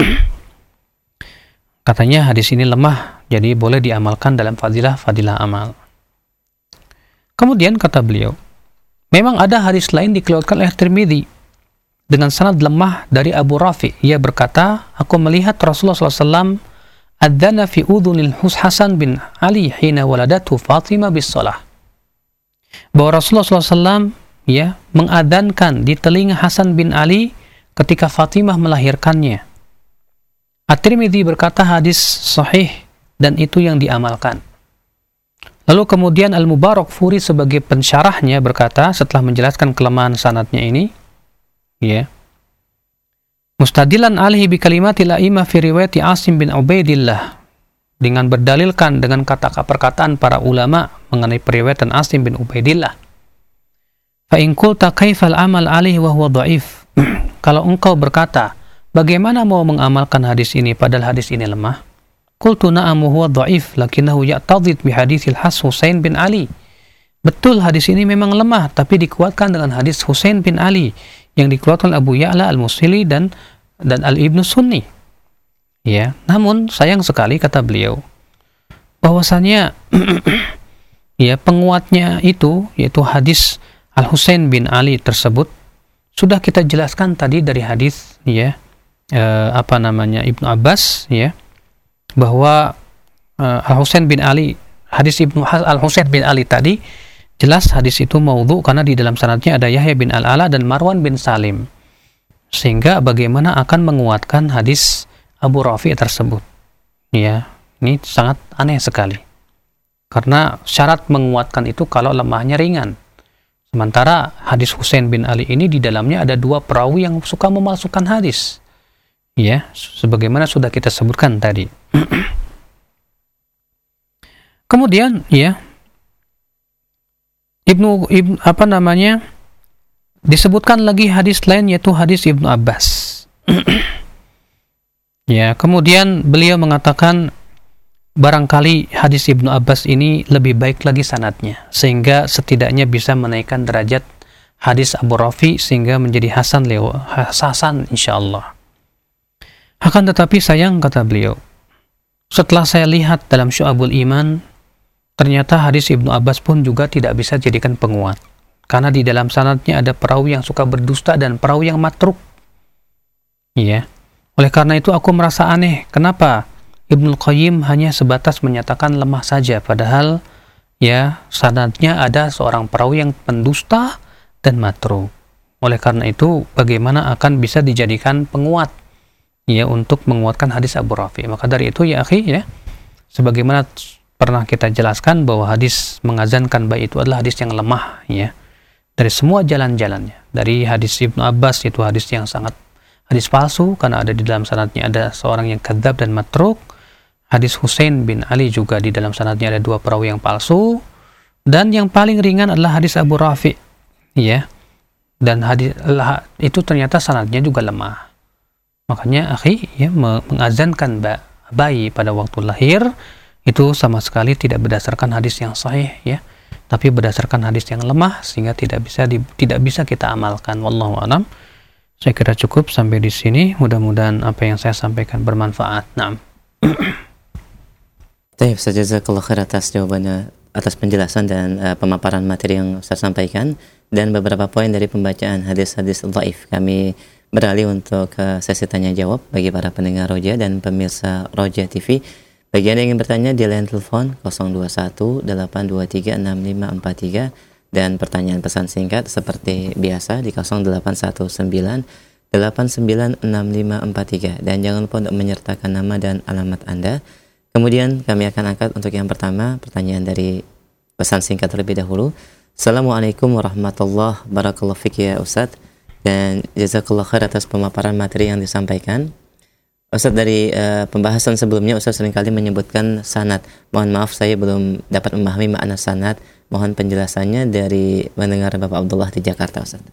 Katanya hadis ini lemah, jadi boleh diamalkan dalam fadilah-fadilah amal. Kemudian kata beliau, memang ada hadis lain dikeluarkan oleh Tirmidzi dengan sanad lemah dari Abu Rafi. Ia berkata, aku melihat Rasulullah shallallahu alaihi wasallam adzana fi udhunil Hasan bin Ali hina waladatu Fatimah bis shalah. Bahwa Rasulullah shallallahu alaihi wasallam ya mengadhankan di telinga Hasan bin Ali ketika Fatimah melahirkannya. At-Tirmidzi berkata hadis sahih dan itu yang diamalkan. Lalu kemudian Al-Mubarakfuri sebagai pensyarahnya berkata setelah menjelaskan kelemahan sanadnya ini, ya, mustadilan alaihi bi kalimatil a'imah fi riwayati Asim bin Ubaidillah, dengan berdalilkan dengan kata perkataan para ulama mengenai periwayatan Asim bin Ubaidillah. Fa in qulta kaifal amal alaihi wa huwa dhaif. Kalau engkau berkata, bagaimana mau mengamalkan hadis ini padahal hadis ini lemah? Qultu na'am huwa dhaif lakinnahu ya'tadid bi haditsil Husain bin Ali. Betul hadis ini memang lemah tapi dikuatkan dengan hadis Husain bin Ali yang dikeluarkan Abu Ya'la Al-Musili dan dan Al-Ibnu Sunni. Ya, namun sayang sekali kata beliau bahwasanya ya penguatnya itu yaitu hadis Al-Husain bin Ali tersebut sudah kita jelaskan tadi dari hadis ya eh, apa namanya Ibnu Abbas ya, bahwa uh, Al-Husain bin Ali, hadis Ibnu Al-Husain bin Ali tadi jelas hadis itu maudhu karena di dalam sanadnya ada Yahya bin Al-Ala dan Marwan bin Salim, sehingga bagaimana akan menguatkan hadis Abu Rafi tersebut, ya, ini sangat aneh sekali karena syarat menguatkan itu kalau lemahnya ringan, sementara hadis Husain bin Ali ini di dalamnya ada dua perawi yang suka memalsukan hadis, ya, sebagaimana sudah kita sebutkan tadi. Kemudian ya Ibnu, Ibnu apa namanya disebutkan lagi hadis lain yaitu hadis Ibnu Abbas. Ya, kemudian beliau mengatakan barangkali hadis Ibnu Abbas ini lebih baik lagi sanadnya sehingga setidaknya bisa menaikkan derajat hadis Abu Rafi sehingga menjadi hasan lewa hasan insyaallah. Akan tetapi sayang kata beliau, setelah saya lihat dalam Syu'abul Iman, ternyata hadis Ibnu Abbas pun juga tidak bisa dijadikan penguat. Karena di dalam sanadnya ada perawi yang suka berdusta dan perawi yang matruk. Iya. Oleh karena itu aku merasa aneh, kenapa Ibnu Qayyim hanya sebatas menyatakan lemah saja, padahal ya sanadnya ada seorang perawi yang pendusta dan matruk. Oleh karena itu, bagaimana akan bisa dijadikan penguat? Ya, untuk menguatkan hadis Abu Rafi. Maka dari itu ya akhi ya, sebagaimana pernah kita jelaskan bahwa hadis mengazankan bayi itu adalah hadis yang lemah ya dari semua jalan-jalannya. Dari hadis Ibnu Abbas itu hadis yang sangat hadis palsu karena ada di dalam sanadnya ada seorang yang kadzab dan matruk. Hadis Husain bin Ali juga di dalam sanadnya ada dua perawi yang palsu, dan yang paling ringan adalah hadis Abu Rafi ya. Dan hadis itu ternyata sanadnya juga lemah. Makanya akhi ya mengazankan bayi pada waktu lahir itu sama sekali tidak berdasarkan hadis yang sahih ya, tapi berdasarkan hadis yang lemah sehingga tidak bisa di, tidak bisa kita amalkan. Wallahu a'lam. Saya kira cukup sampai di sini. Mudah-mudahan apa yang saya sampaikan bermanfaat. Naam. Baik, Ustaz, jazakallahu khair atas jawabannya, atas penjelasan dan uh, pemaparan materi yang saya sampaikan dan beberapa poin dari pembacaan hadis-hadis dhaif. Kami beralih untuk uh, sesi tanya jawab bagi para pendengar Roja dan pemirsa Roja T V. Bagi Anda yang ingin bertanya di line telepon nol dua satu delapan dua tiga enam lima empat tiga dan pertanyaan pesan singkat seperti biasa di nol delapan satu sembilan delapan sembilan enam lima empat tiga, dan jangan lupa untuk menyertakan nama dan alamat Anda. Kemudian kami akan angkat untuk yang pertama pertanyaan dari pesan singkat terlebih dahulu. Assalamualaikum warahmatullahi wabarakatuh. Ya Ustaz, dan jazakallah khair atas pemaparan materi yang disampaikan. Ustaz, dari uh, pembahasan sebelumnya Ustaz seringkali menyebutkan sanad. Mohon maaf saya belum dapat memahami makna sanad. Mohon penjelasannya dari mendengar Bapak Abdullah di Jakarta, Ustaz.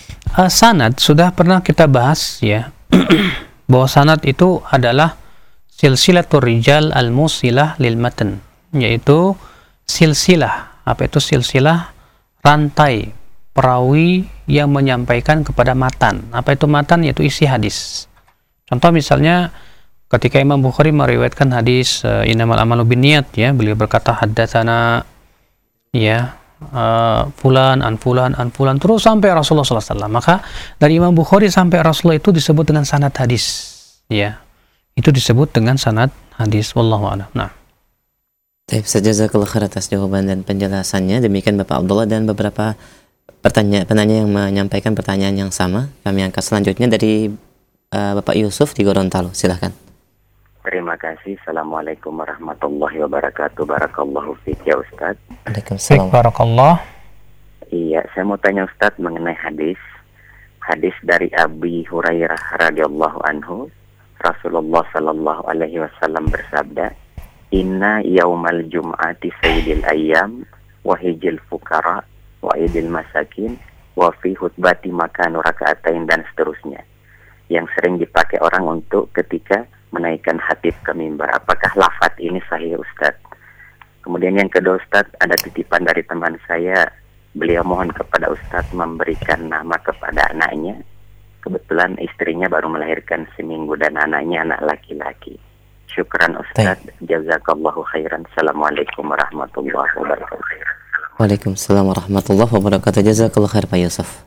Uh, sanad sudah pernah kita bahas ya. Bahwa sanad itu adalah silsilatur rijal al-musilah lil matan, yaitu silsilah. Apa itu silsilah? Rantai perawi yang menyampaikan kepada matan. Apa itu matan? Yaitu isi hadis. Contoh misalnya ketika Imam Bukhari meriwayatkan hadis uh, innamal amalu binniyat, ya, beliau berkata haddatsana, ya, uh, fulan an fulan an fulan terus sampai Rasulullah sallallahu alaihi wasallam. Maka dari Imam Bukhari sampai Rasulullah itu disebut dengan sanad hadis, ya. Itu disebut dengan sanad hadis, wallahu a'lam. Nah, baik, jazakallahu khair atas jawaban dan penjelasannya. Demikian Bapak Abdullah, dan beberapa pertanyaan penanya yang menyampaikan pertanyaan yang sama. Kami angkat selanjutnya dari uh, Bapak Yusuf di Gorontalo. Silahkan. Terima kasih. Assalamualaikum warahmatullahi wabarakatuh. Barakallahu fiik ya Ustaz. Waalaikumsalam. Barakallah. Iya, saya mau tanya Ustaz mengenai hadis. Hadis dari Abi Hurairah radhiyallahu anhu. Rasulullah sallallahu alaihi wasallam bersabda, "Inna yaumal jum'ati sayyidil ayyam wa hijil fuqara wa idil masakin wa fi hutbati makanu raka'atain," dan seterusnya. Yang sering dipakai orang untuk ketika menaikkan khatib ke mimbar. Apakah lafaz ini sahih Ustaz? Kemudian yang kedua Ustaz, ada titipan dari teman saya. Beliau mohon kepada Ustaz memberikan nama kepada anaknya. Kebetulan istrinya baru melahirkan seminggu dan anaknya anak laki-laki. Syukran Ustaz. Jazakallahu khairan. Assalamualaikum warahmatullahi wabarakatuh. Waalaikumsalam warahmatullahi wabarakatuh. Jazakallahu khair Pak Yusuf.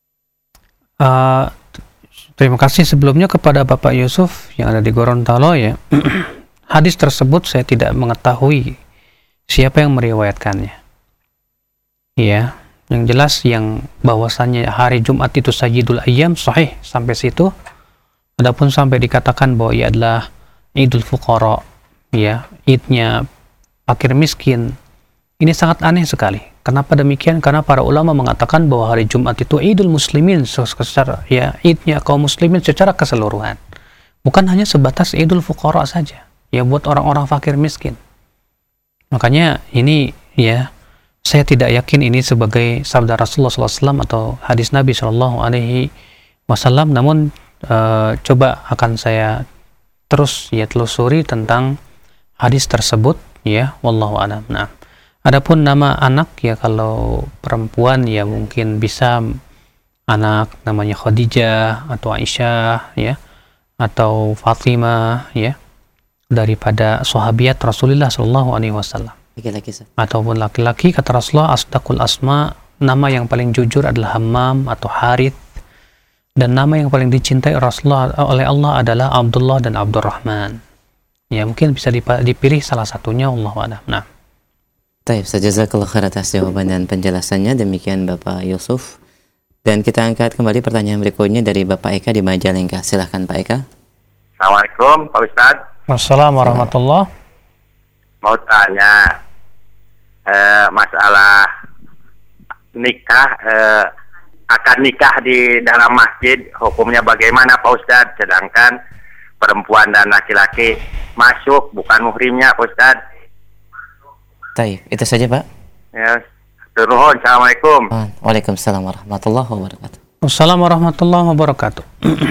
Uh, terima kasih sebelumnya kepada Bapak Yusuf yang ada di Gorontalo, ya. Hadis tersebut saya tidak mengetahui siapa yang meriwayatkannya. Ya, yang jelas yang bahwasannya hari Jumat itu sayyidul ayyam sahih sampai situ. Adapun sampai dikatakan bahwa ia adalah Idul Fuqara, ya, idnya fakir miskin, ini sangat aneh sekali. Kenapa demikian? Karena para ulama mengatakan bahwa hari Jumat itu Idul Muslimin secara, ya, idnya kaum muslimin secara keseluruhan. Bukan hanya sebatas Idul Fuqara saja, ya, buat orang-orang fakir miskin. Makanya ini, ya, saya tidak yakin ini sebagai sabda Rasulullah shallallahu alaihi wasallam atau hadis Nabi shallallahu alaihi wasallam. Namun uh, coba akan saya terus, ya, telusuri tentang hadis tersebut, ya, wallahu a'lam. Nah, adapun nama anak, ya, kalau perempuan ya mungkin bisa anak namanya Khadijah atau Aisyah, ya, atau Fatimah, ya, daripada sahabiat Rasulullah shallallahu alaihi wasallam. Laki-laki, ataupun laki-laki, kata Rasulullah, asdaqul asma, nama yang paling jujur adalah Hammam atau Harith, dan nama yang paling dicintai Rasulullah oleh Allah adalah Abdullah dan Abdurrahman. Ya, mungkin bisa dipilih salah satunya, Allah a'lam. Nah, baik, jazakallahu khair atas jawaban dan penjelasannya. Demikian Bapak Yusuf. Dan kita angkat kembali pertanyaan berikutnya dari Bapak Eka di Majalengka. Silahkan Pak Eka. Assalamualaikum Pak Ustadz. Wassalamualaikum warahmatullahi wabarakatuh. Mau tanya eh, masalah nikah, eh, akad nikah di dalam masjid, hukumnya bagaimana Pak Ustadz? Sedangkan perempuan dan laki-laki masuk, bukan muhrimnya Pak Ustadz. Baik, itu saja Pak. Ya, turun. Assalamualaikum. Waalaikumsalam warahmatullahi wabarakatuh. Wassalamualaikum warahmatullahi wabarakatuh.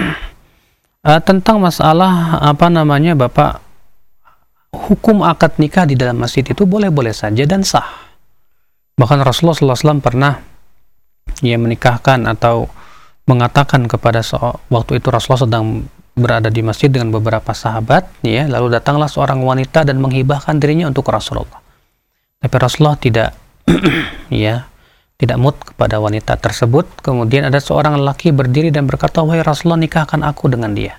uh, tentang masalah apa namanya Bapak, hukum akad nikah di dalam masjid itu boleh-boleh saja dan sah. Bahkan Rasulullah shallallahu alaihi wasallam pernah, ya, menikahkan atau mengatakan kepada so- waktu itu Rasulullah sedang berada di masjid dengan beberapa sahabat, ya, lalu datanglah seorang wanita dan menghibahkan dirinya untuk Rasulullah. Tapi Rasulullah tidak ya, tidak mood kepada wanita tersebut. Kemudian ada seorang lelaki berdiri dan berkata, "Wahai Rasulullah, nikahkan aku dengan dia."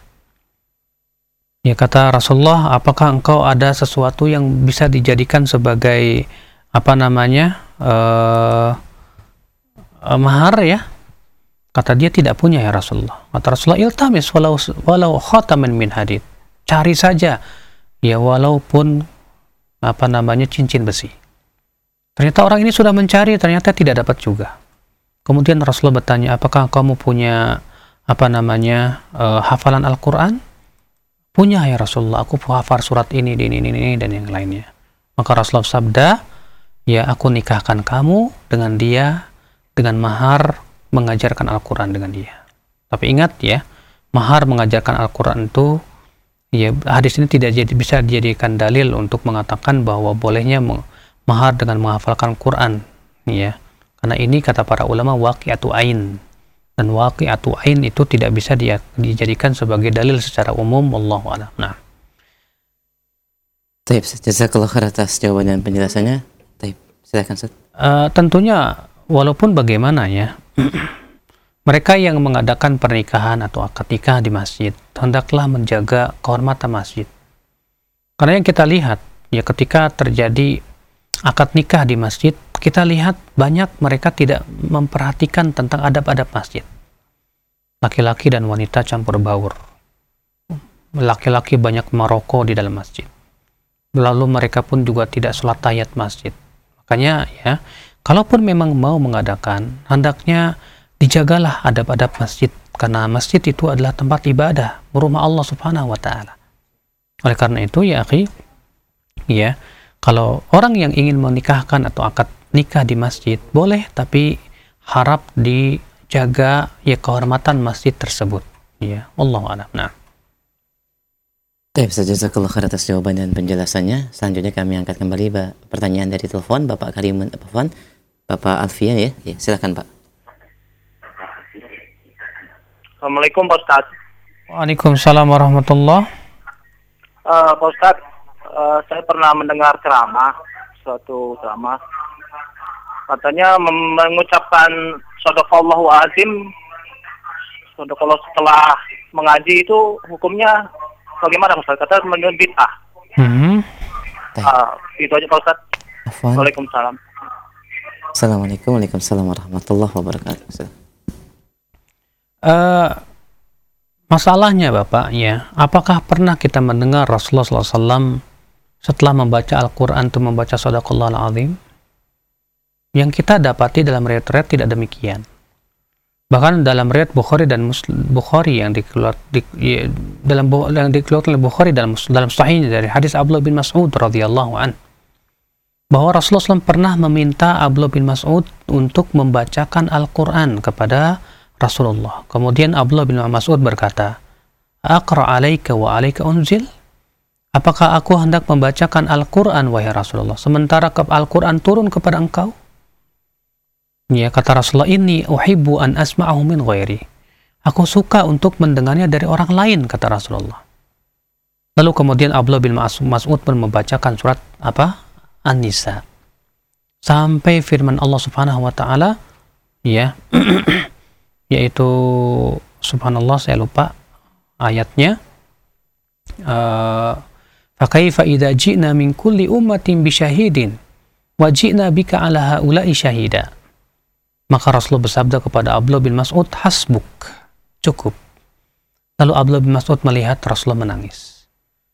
Ya, kata Rasulullah, "Apakah engkau ada sesuatu yang bisa dijadikan sebagai apa namanya uh, uh, mahar, ya?" Kata dia, "Tidak punya ya Rasulullah." Kata Rasulullah, "Iltamis walau walau khataman min hadid." Cari saja, ya, walaupun apa namanya cincin besi. Ternyata orang ini sudah mencari, ternyata tidak dapat juga. Kemudian Rasulullah bertanya, "Apakah kamu punya apa namanya uh, hafalan Al-Qur'an?" "Punya ya Rasulullah, aku hafal surat ini, ini, ini, ini, dan yang lainnya." Maka Rasulullah sabda, "Ya, aku nikahkan kamu dengan dia dengan mahar mengajarkan Al-Quran dengan dia." Tapi ingat, ya, mahar mengajarkan Al-Quran itu, Ya, hadis ini tidak jadi bisa dijadikan dalil untuk mengatakan bahwa bolehnya mahar dengan menghafalkan Quran, ya. Karena ini kata para ulama waqi'atu ain. Dan waqi'atu ain itu tidak bisa dia, dijadikan sebagai dalil secara umum, wallahu a'lam. Nah. Taib, jazakallahu khair atas jawaban dan penjelasannya. Taib, silakan Ustaz. Uh, tentunya walaupun bagaimana ya, mereka yang mengadakan pernikahan atau akad nikah di masjid hendaklah menjaga kehormatan masjid. Karena yang kita lihat ya, ketika terjadi akad nikah di masjid, kita lihat banyak mereka tidak memperhatikan tentang adab-adab masjid. Laki-laki dan wanita campur baur. Laki-laki banyak merokok di dalam masjid. Lalu mereka pun juga tidak sholat tahiyat masjid. Makanya ya, kalaupun memang mau mengadakan, hendaknya dijagalah adab-adab masjid, karena masjid itu adalah tempat ibadah, rumah Allah Subhanahu wa taala. Oleh karena itu ya akhi, ya, kalau orang yang ingin menikahkan atau akad nikah di masjid boleh, tapi harap dijaga ya kehormatan masjid tersebut. Ya, wallahu a'lam. Nah. Baik, jazakallahu khair atas jawaban dan penjelasannya. Selanjutnya kami angkat kembali pertanyaan dari telepon Bapak Karimun Afwan, Bapak Alfian ya. Ya, silakan Pak. Assalamualaikum Pak Ustaz. Waalaikumsalam warahmatullahi. Uh, Pak Ustaz, uh, saya pernah mendengar ceramah, suatu ceramah. Katanya mem- mengucapkan shadaqallahu azim, shadaqallah setelah mengaji itu hukumnya bagaimana Pak Ustaz? Kata menurut bid'ah. Hmm. Uh, itu aja Pak Ustaz. Afwan. Waalaikumsalam. Assalamualaikum Waalaikumsalam warahmatullahi wabarakatuh. Uh, masalahnya Bapak ya, apakah pernah kita mendengar Rasulullah shallallahu alaihi wasallam setelah membaca Al-Quran itu membaca Shadaqallahul Azim? Yang kita dapati dalam riwayat tidak demikian. Bahkan dalam riwayat Bukhari dan Muslim, Bukhari yang dikeluar di, ya, dalam yang dikeluarkan oleh Bukhari dalam dalam sahihnya dari hadis Abdullah bin Mas'ud radhiyallahu an, bahwa Rasulullah shallallahu alaihi wasallam pernah meminta Abdullah bin Mas'ud untuk membacakan Al-Quran kepada Rasulullah. Kemudian Abdullah bin Mas'ud berkata, "Aqra 'alaika wa 'alaika unzil?" Apakah aku hendak membacakan Al-Quran wahai Rasulullah, sementara Al-Quran turun kepada engkau? Ya, kata Rasulullah, "Inni uhibbu an asma'ahu min ghairi." Aku suka untuk mendengarnya dari orang lain, kata Rasulullah. Lalu kemudian Abdullah bin Mas'ud pun membacakan surat apa? An-Nisa. Sampai firman Allah Subhanahu wa taala, ya, yaitu subhanallah saya lupa ayatnya. Uh, fa kaifa idza ji'na min kulli ummatin bi syahidin wa ji'na bika 'ala haula'i syahida. Maka Rasulullah bersabda kepada Abdullah bin Mas'ud, "Hasbuk." Cukup. Lalu Abdullah bin Mas'ud melihat Rasulullah menangis.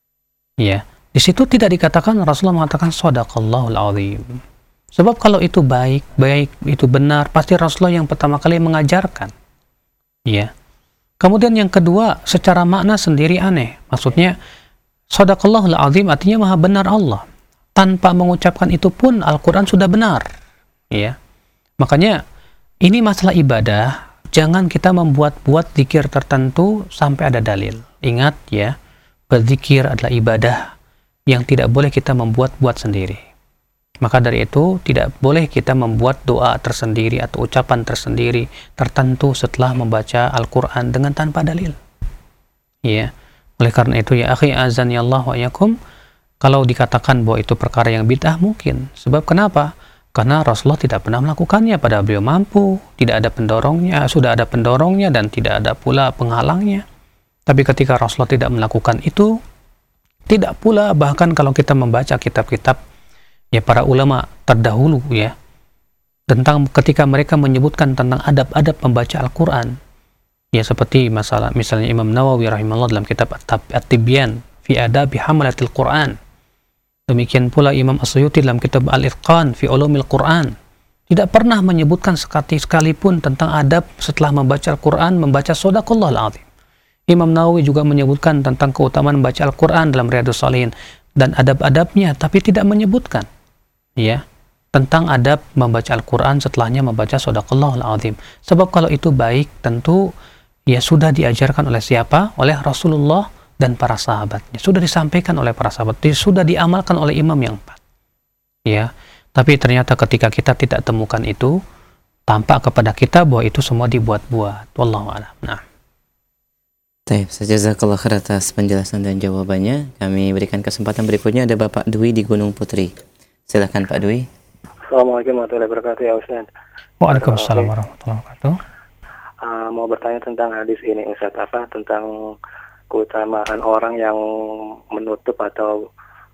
Ya, di situ tidak dikatakan Rasulullah mengatakan shadaqallahul azim. Sebab kalau itu baik, baik itu benar, pasti Rasulullah yang pertama kali mengajarkan. Ya. Kemudian yang kedua, secara makna sendiri aneh. Maksudnya, shadaqallahul azim artinya maha benar Allah. Tanpa mengucapkan itu pun Al-Quran sudah benar. Ya. Makanya, ini masalah ibadah. Jangan kita membuat-buat zikir tertentu sampai ada dalil. Ingat ya, berzikir adalah ibadah yang tidak boleh kita membuat-buat sendiri. Maka dari itu, tidak boleh kita membuat doa tersendiri atau ucapan tersendiri tertentu setelah membaca Al-Quran dengan tanpa dalil. Ya. Oleh karena itu, ya akhi azan ya Allah wa yakum, kalau dikatakan bahwa itu perkara yang bid'ah mungkin. Sebab kenapa? Karena Rasulullah tidak pernah melakukannya, pada beliau mampu, tidak ada pendorongnya, sudah ada pendorongnya dan tidak ada pula penghalangnya. Tapi ketika Rasulullah tidak melakukan itu, tidak pula bahkan kalau kita membaca kitab-kitab ya para ulama terdahulu ya, tentang ketika mereka menyebutkan tentang adab-adab membaca Al-Quran, ya seperti masalah misalnya Imam Nawawi rahimahullah dalam kitab At-Tibyan fi Adabi Hamalatil Quran, demikian pula Imam As-Suyuti dalam kitab Al-Itqan fi Ulumil Quran, tidak pernah menyebutkan sekali sekalipun tentang adab setelah membaca Al-Quran membaca Shadaqallahul Azim. Imam Nawawi juga menyebutkan tentang keutamaan membaca Al-Quran dalam Riyadhus Shalihin dan adab-adabnya, tapi tidak menyebutkan ya tentang adab membaca Al-Quran setelahnya membaca Shadaqallahul Azim. Sebab kalau itu baik, tentu ya sudah diajarkan oleh siapa? Oleh Rasulullah dan para sahabatnya. Sudah disampaikan oleh para sahabat, sudah diamalkan oleh imam yang empat. Ya, tapi ternyata ketika kita tidak temukan itu, tampak kepada kita bahwa itu semua dibuat-buat. Wallahu a'lam. Nah. Baik, jazakallah khair atas penjelasan dan jawabannya. Kami berikan kesempatan berikutnya, ada Bapak Dwi di Gunung Putri. Silakan Pak Dwi. Assalamualaikum warahmatullahi wabarakatuh ya Ustaz. Waalaikumsalam warahmatullahi wabarakatuh. Uh, mau bertanya tentang hadis ini Ustaz, apa tentang keutamaan orang yang menutup atau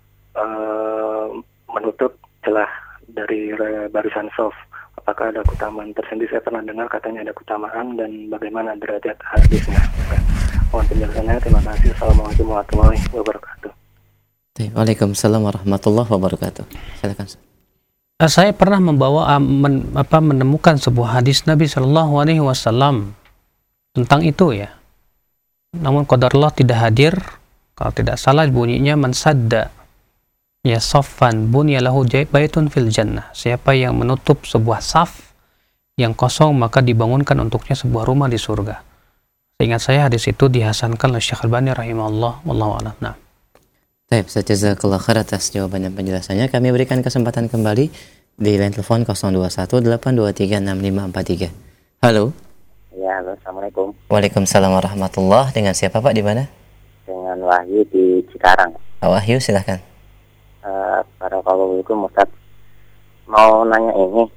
uh, menutup celah dari barisan soft. Apakah ada keutamaan tersendiri? Saya pernah dengar katanya ada keutamaan, dan bagaimana derajat hadisnya? Mohon penjelasannya. Terima kasih. Assalamualaikum warahmatullahi wabarakatuh. Waalaikumsalam warahmatullahi wabarakatuh. Silakan. Saya pernah membawa men, apa, menemukan sebuah hadis Nabi Shallallahu Alaihi Wasallam tentang itu ya. Namun qadarullah tidak hadir. Kalau tidak salah bunyinya man sadda ya saffan bunya lahu baitun fil jannah. Siapa yang menutup sebuah saf yang kosong, maka dibangunkan untuknya sebuah rumah di surga. Seingat saya hadis itu dihasankan oleh Syekh Albani rahimahullah. Wallahu a'lam. Nah. Baik, jazakallah khair atas jawaban dan penjelasannya. Kami berikan kesempatan kembali di line telepon nol dua satu delapan dua tiga enam lima empat tiga. Halo. Ya, halo, assalamualaikum. Waalaikumsalam warahmatullahi. Dengan siapa Pak, di mana? Dengan Wahyu di Cikarang. Pak Wahyu, silakan. Uh, pada kalau itu Ustaz mau nanya ini,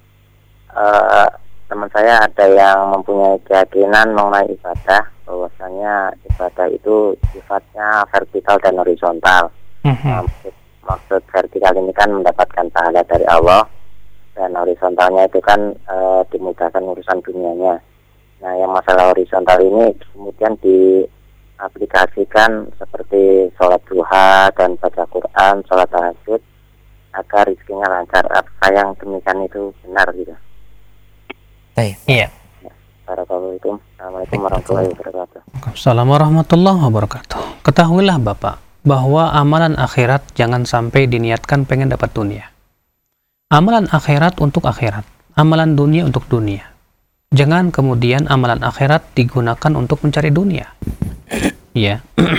uh, teman saya ada yang mempunyai keyakinan mengenai ibadah, bahwasanya ibadah itu sifatnya vertikal dan horizontal. Mm-hmm. uh, maksud, maksud vertikal ini kan mendapatkan pahala dari Allah, dan horizontalnya itu kan uh, dimudahkan urusan dunianya. Nah, yang masalah horizontal ini kemudian di aplikasikan seperti sholat duha dan baca Quran, sholat tahajud agar rezekinya lancar. Apa yang demikian itu benar gitu? Baik. Iya. Assalamualaikum warahmatullahi wabarakatuh. Assalamualaikum warahmatullahi wabarakatuh. Ketahuilah Bapak bahwa amalan akhirat jangan sampai diniatkan pengen dapat dunia. Amalan akhirat untuk akhirat, amalan dunia untuk dunia. Jangan kemudian amalan akhirat digunakan untuk mencari dunia. Ya.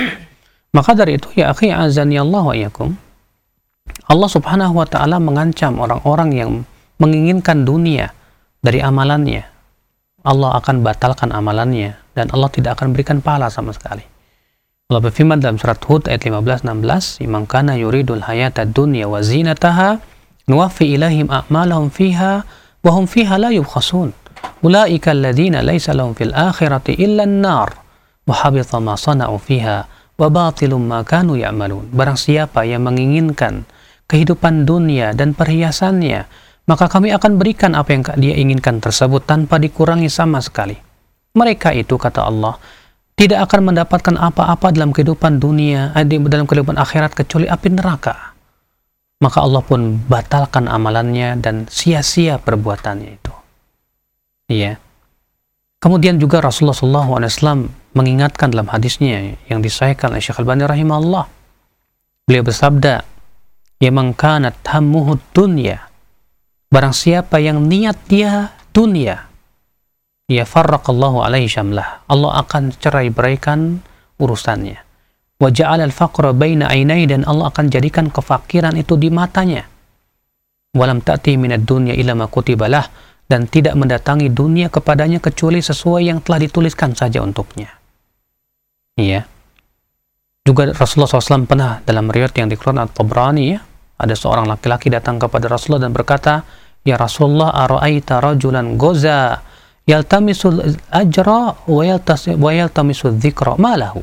Maka dari itu ya akhi azani Allah wa iyyakum, Allah Subhanahu wa taala mengancam orang-orang yang menginginkan dunia dari amalannya. Allah akan batalkan amalannya dan Allah tidak akan berikan pahala sama sekali. Allah berfirman dalam surat Hud ayat lima belas enam belas, "Man kana yuridul hayatad dunya wa zinataha nuwaffi ilaihim a'malahum fiha wa hum fiha la yubkhasun. Ulaika alladziina laysa lahum fil akhirati illa an-nar. Wahabitha ma sana'u fiha wa batilum ma kanu ya'malun." Barang siapa yang menginginkan kehidupan dunia dan perhiasannya, maka kami akan berikan apa yang dia inginkan tersebut tanpa dikurangi sama sekali. Mereka itu, kata Allah, tidak akan mendapatkan apa-apa dalam kehidupan dunia, dalam kehidupan akhirat kecuali api neraka. Maka Allah pun batalkan amalannya dan sia-sia perbuatannya itu. Iya. Kemudian juga Rasulullah shallallahu alaihi wasallam mengingatkan dalam hadisnya yang disahihkan oleh Syekh Albani rahimahullah. Beliau bersabda, "Ya man kanat hammuhud dunya." Barang siapa yang niat dia dunia, ya farraqallahu alaihi syamlah. Allah akan cerai beraikan urusannya. Wa ja'ala al-faqra baina ainai, dan Allah akan jadikan kefakiran itu di matanya. Walam ta'ti minad dunya illa ma kutiba lah, dan tidak mendatangi dunia kepadanya kecuali sesuai yang telah dituliskan saja untuknya. Iya. Juga Rasulullah shallallahu alaihi wasallam pernah dalam riwayat yang dikeluarkan At-Tabrani, ya, ada seorang laki-laki datang kepada Rasulullah dan berkata, "Ya Rasulullah, ara'aita rajulan goza yaltamisul ajra wa yaltamisul dzikra, ma lahu?"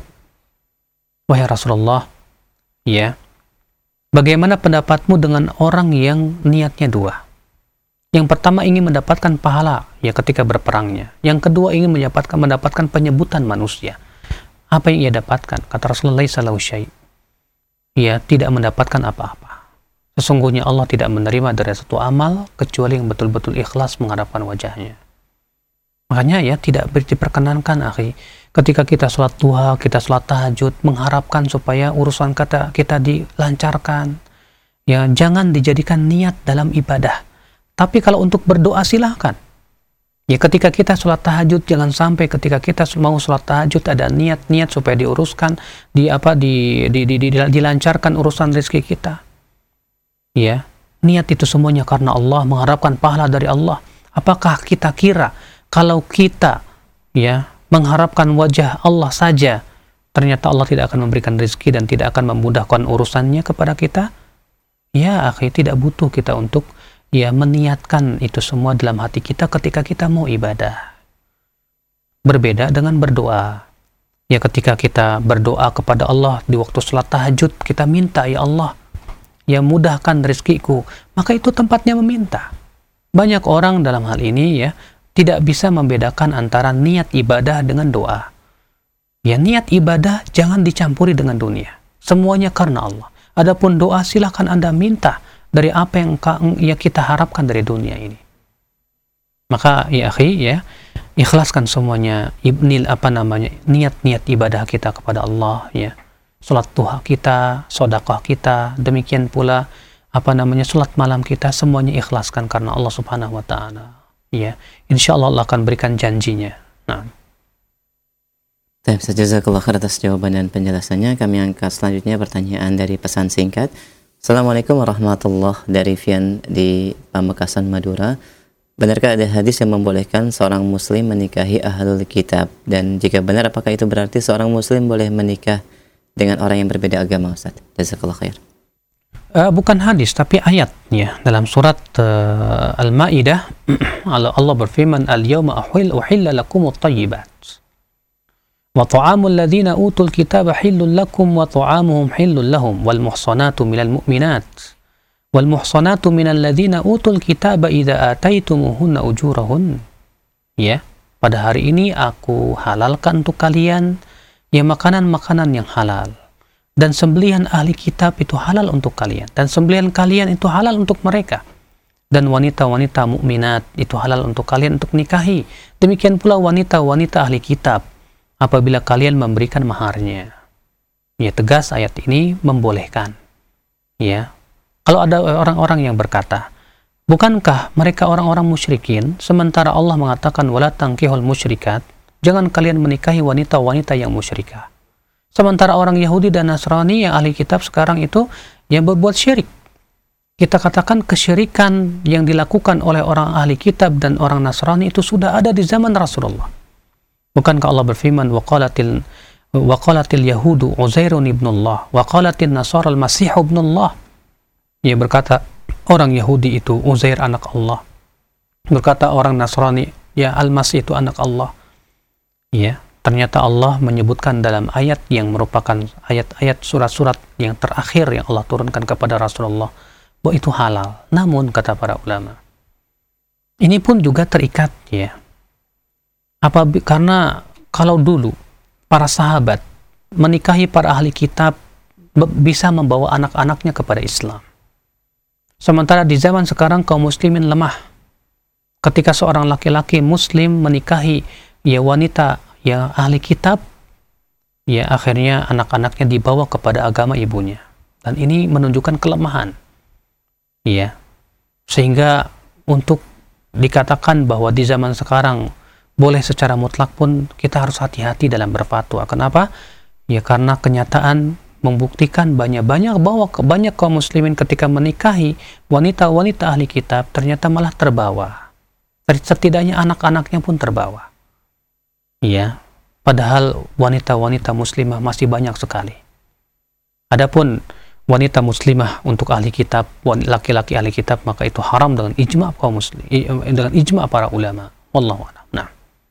Wahai Rasulullah, ya, bagaimana pendapatmu dengan orang yang niatnya dua? Yang pertama ingin mendapatkan pahala ya ketika berperangnya. Yang kedua ingin mendapatkan mendapatkan penyebutan manusia. Apa yang ia dapatkan? Kata Rasulullah sallallahu alaihi wasallam, ia tidak mendapatkan apa-apa. Sesungguhnya Allah tidak menerima dari satu amal kecuali yang betul-betul ikhlas mengharapkan wajahnya. Makanya ya tidak diperkenankan, akhi, ketika kita sholat duha, kita sholat tahajud, mengharapkan supaya urusan kata kita dilancarkan. Ya, jangan dijadikan niat dalam ibadah. Tapi kalau untuk berdoa silahkan. Ya ketika kita sholat tahajud, jangan sampai ketika kita mau sholat tahajud ada niat-niat supaya diuruskan, di apa di, di, di, di dilancarkan urusan rezeki kita. Ya, niat itu semuanya karena Allah, mengharapkan pahala dari Allah. Apakah kita kira kalau kita ya mengharapkan wajah Allah saja, ternyata Allah tidak akan memberikan rezeki dan tidak akan memudahkan urusannya kepada kita? Ya, akhi, tidak butuh kita untuk ya meniatkan itu semua dalam hati kita ketika kita mau ibadah. Berbeda dengan berdoa. Ya ketika kita berdoa kepada Allah di waktu sholat tahajud, kita minta, ya Allah, ya mudahkan rezekiku, maka itu tempatnya meminta. Banyak orang dalam hal ini ya tidak bisa membedakan antara niat ibadah dengan doa. Ya niat ibadah jangan dicampuri dengan dunia. Semuanya karena Allah. Adapun doa silahkan Anda minta dari apa yang ya kita harapkan dari dunia ini. Maka ya akhi ya, ikhlaskan semuanya ibnil apa namanya niat-niat ibadah kita kepada Allah ya. Salat duha kita, sedekah kita, demikian pula apa namanya salat malam kita, semuanya ikhlaskan karena Allah Subhanahu wa taala. Ya, insyaallah Allah akan berikan janjinya. Nah. Baik, jazakallahu khair atas jawaban dan penjelasannya. Kami angkat selanjutnya pertanyaan dari pesan singkat. Assalamualaikum warahmatullahi wabarakatuh, dari Fian di Pamekasan, Madura. Benarkah ada hadis yang membolehkan seorang muslim menikahi ahlul kitab? Dan jika benar, apakah itu berarti seorang muslim boleh menikah dengan orang yang berbeda agama, Ustaz? Jazakallahu khair. Uh, bukan hadis tapi ayatnya dalam surat uh, Al-Maidah. Allah berfirman, "Al-yawma uhilla lakumut thayyibat wa ta'amul ladzina utul kitaba hillul lakum wa ta'amuhum hillul lahum wal muhsanatu minal mu'minat wal muhsanatu minal ladzina utul kitaba idza ataitumuhunna ujurahun." Ya, pada hari ini aku halalkan untuk kalian ya makanan-makanan yang halal, dan sembelihan ahli kitab itu halal untuk kalian, dan sembelihan kalian itu halal untuk mereka, dan wanita-wanita mukminat itu halal untuk kalian untuk nikahi. Demikian pula wanita-wanita ahli kitab apabila kalian memberikan maharnya. Ya, tegas ayat ini membolehkan. Ya, kalau ada orang-orang yang berkata, bukankah mereka orang-orang musyrikin, sementara Allah mengatakan wala tankihul musyrikat, jangan kalian menikahi wanita-wanita yang musyrikah. Sementara orang Yahudi dan Nasrani yang ahli kitab sekarang itu yang berbuat syirik. Kita katakan kesyirikan yang dilakukan oleh orang ahli kitab dan orang Nasrani itu sudah ada di zaman Rasulullah. Bukankah Allah berfirman, waqalatil waqalatil yahudu Uzairun ibnullah waqalatil nasara al-masih ibnullah. Ia berkata orang Yahudi itu Uzair anak Allah. Berkata orang Nasrani ya Al-Masih itu anak Allah. Ya, ternyata Allah menyebutkan dalam ayat yang merupakan ayat-ayat surat-surat yang terakhir yang Allah turunkan kepada Rasulullah bahwa itu halal. Namun kata para ulama, ini pun juga terikat ya. Apa karena kalau dulu para sahabat menikahi para ahli kitab bisa membawa anak-anaknya kepada Islam. Sementara di zaman sekarang kaum muslimin lemah. Ketika seorang laki-laki muslim menikahi ya wanita ya ahli kitab, ya akhirnya anak-anaknya dibawa kepada agama ibunya. Dan ini menunjukkan kelemahan. Ya. Sehingga untuk dikatakan bahwa di zaman sekarang boleh secara mutlak pun kita harus hati-hati dalam berfatwa. Kenapa? Ya karena kenyataan membuktikan banyak-banyak bahwa banyak kaum muslimin ketika menikahi wanita-wanita ahli kitab ternyata malah terbawa. Setidaknya anak-anaknya pun terbawa. Ya, padahal wanita-wanita muslimah masih banyak sekali. Adapun wanita muslimah untuk ahli kitab, laki-laki ahli kitab, maka itu haram dengan ijma' kaum muslim, dengan ijma' para ulama. Wallahu a'lam. Nah.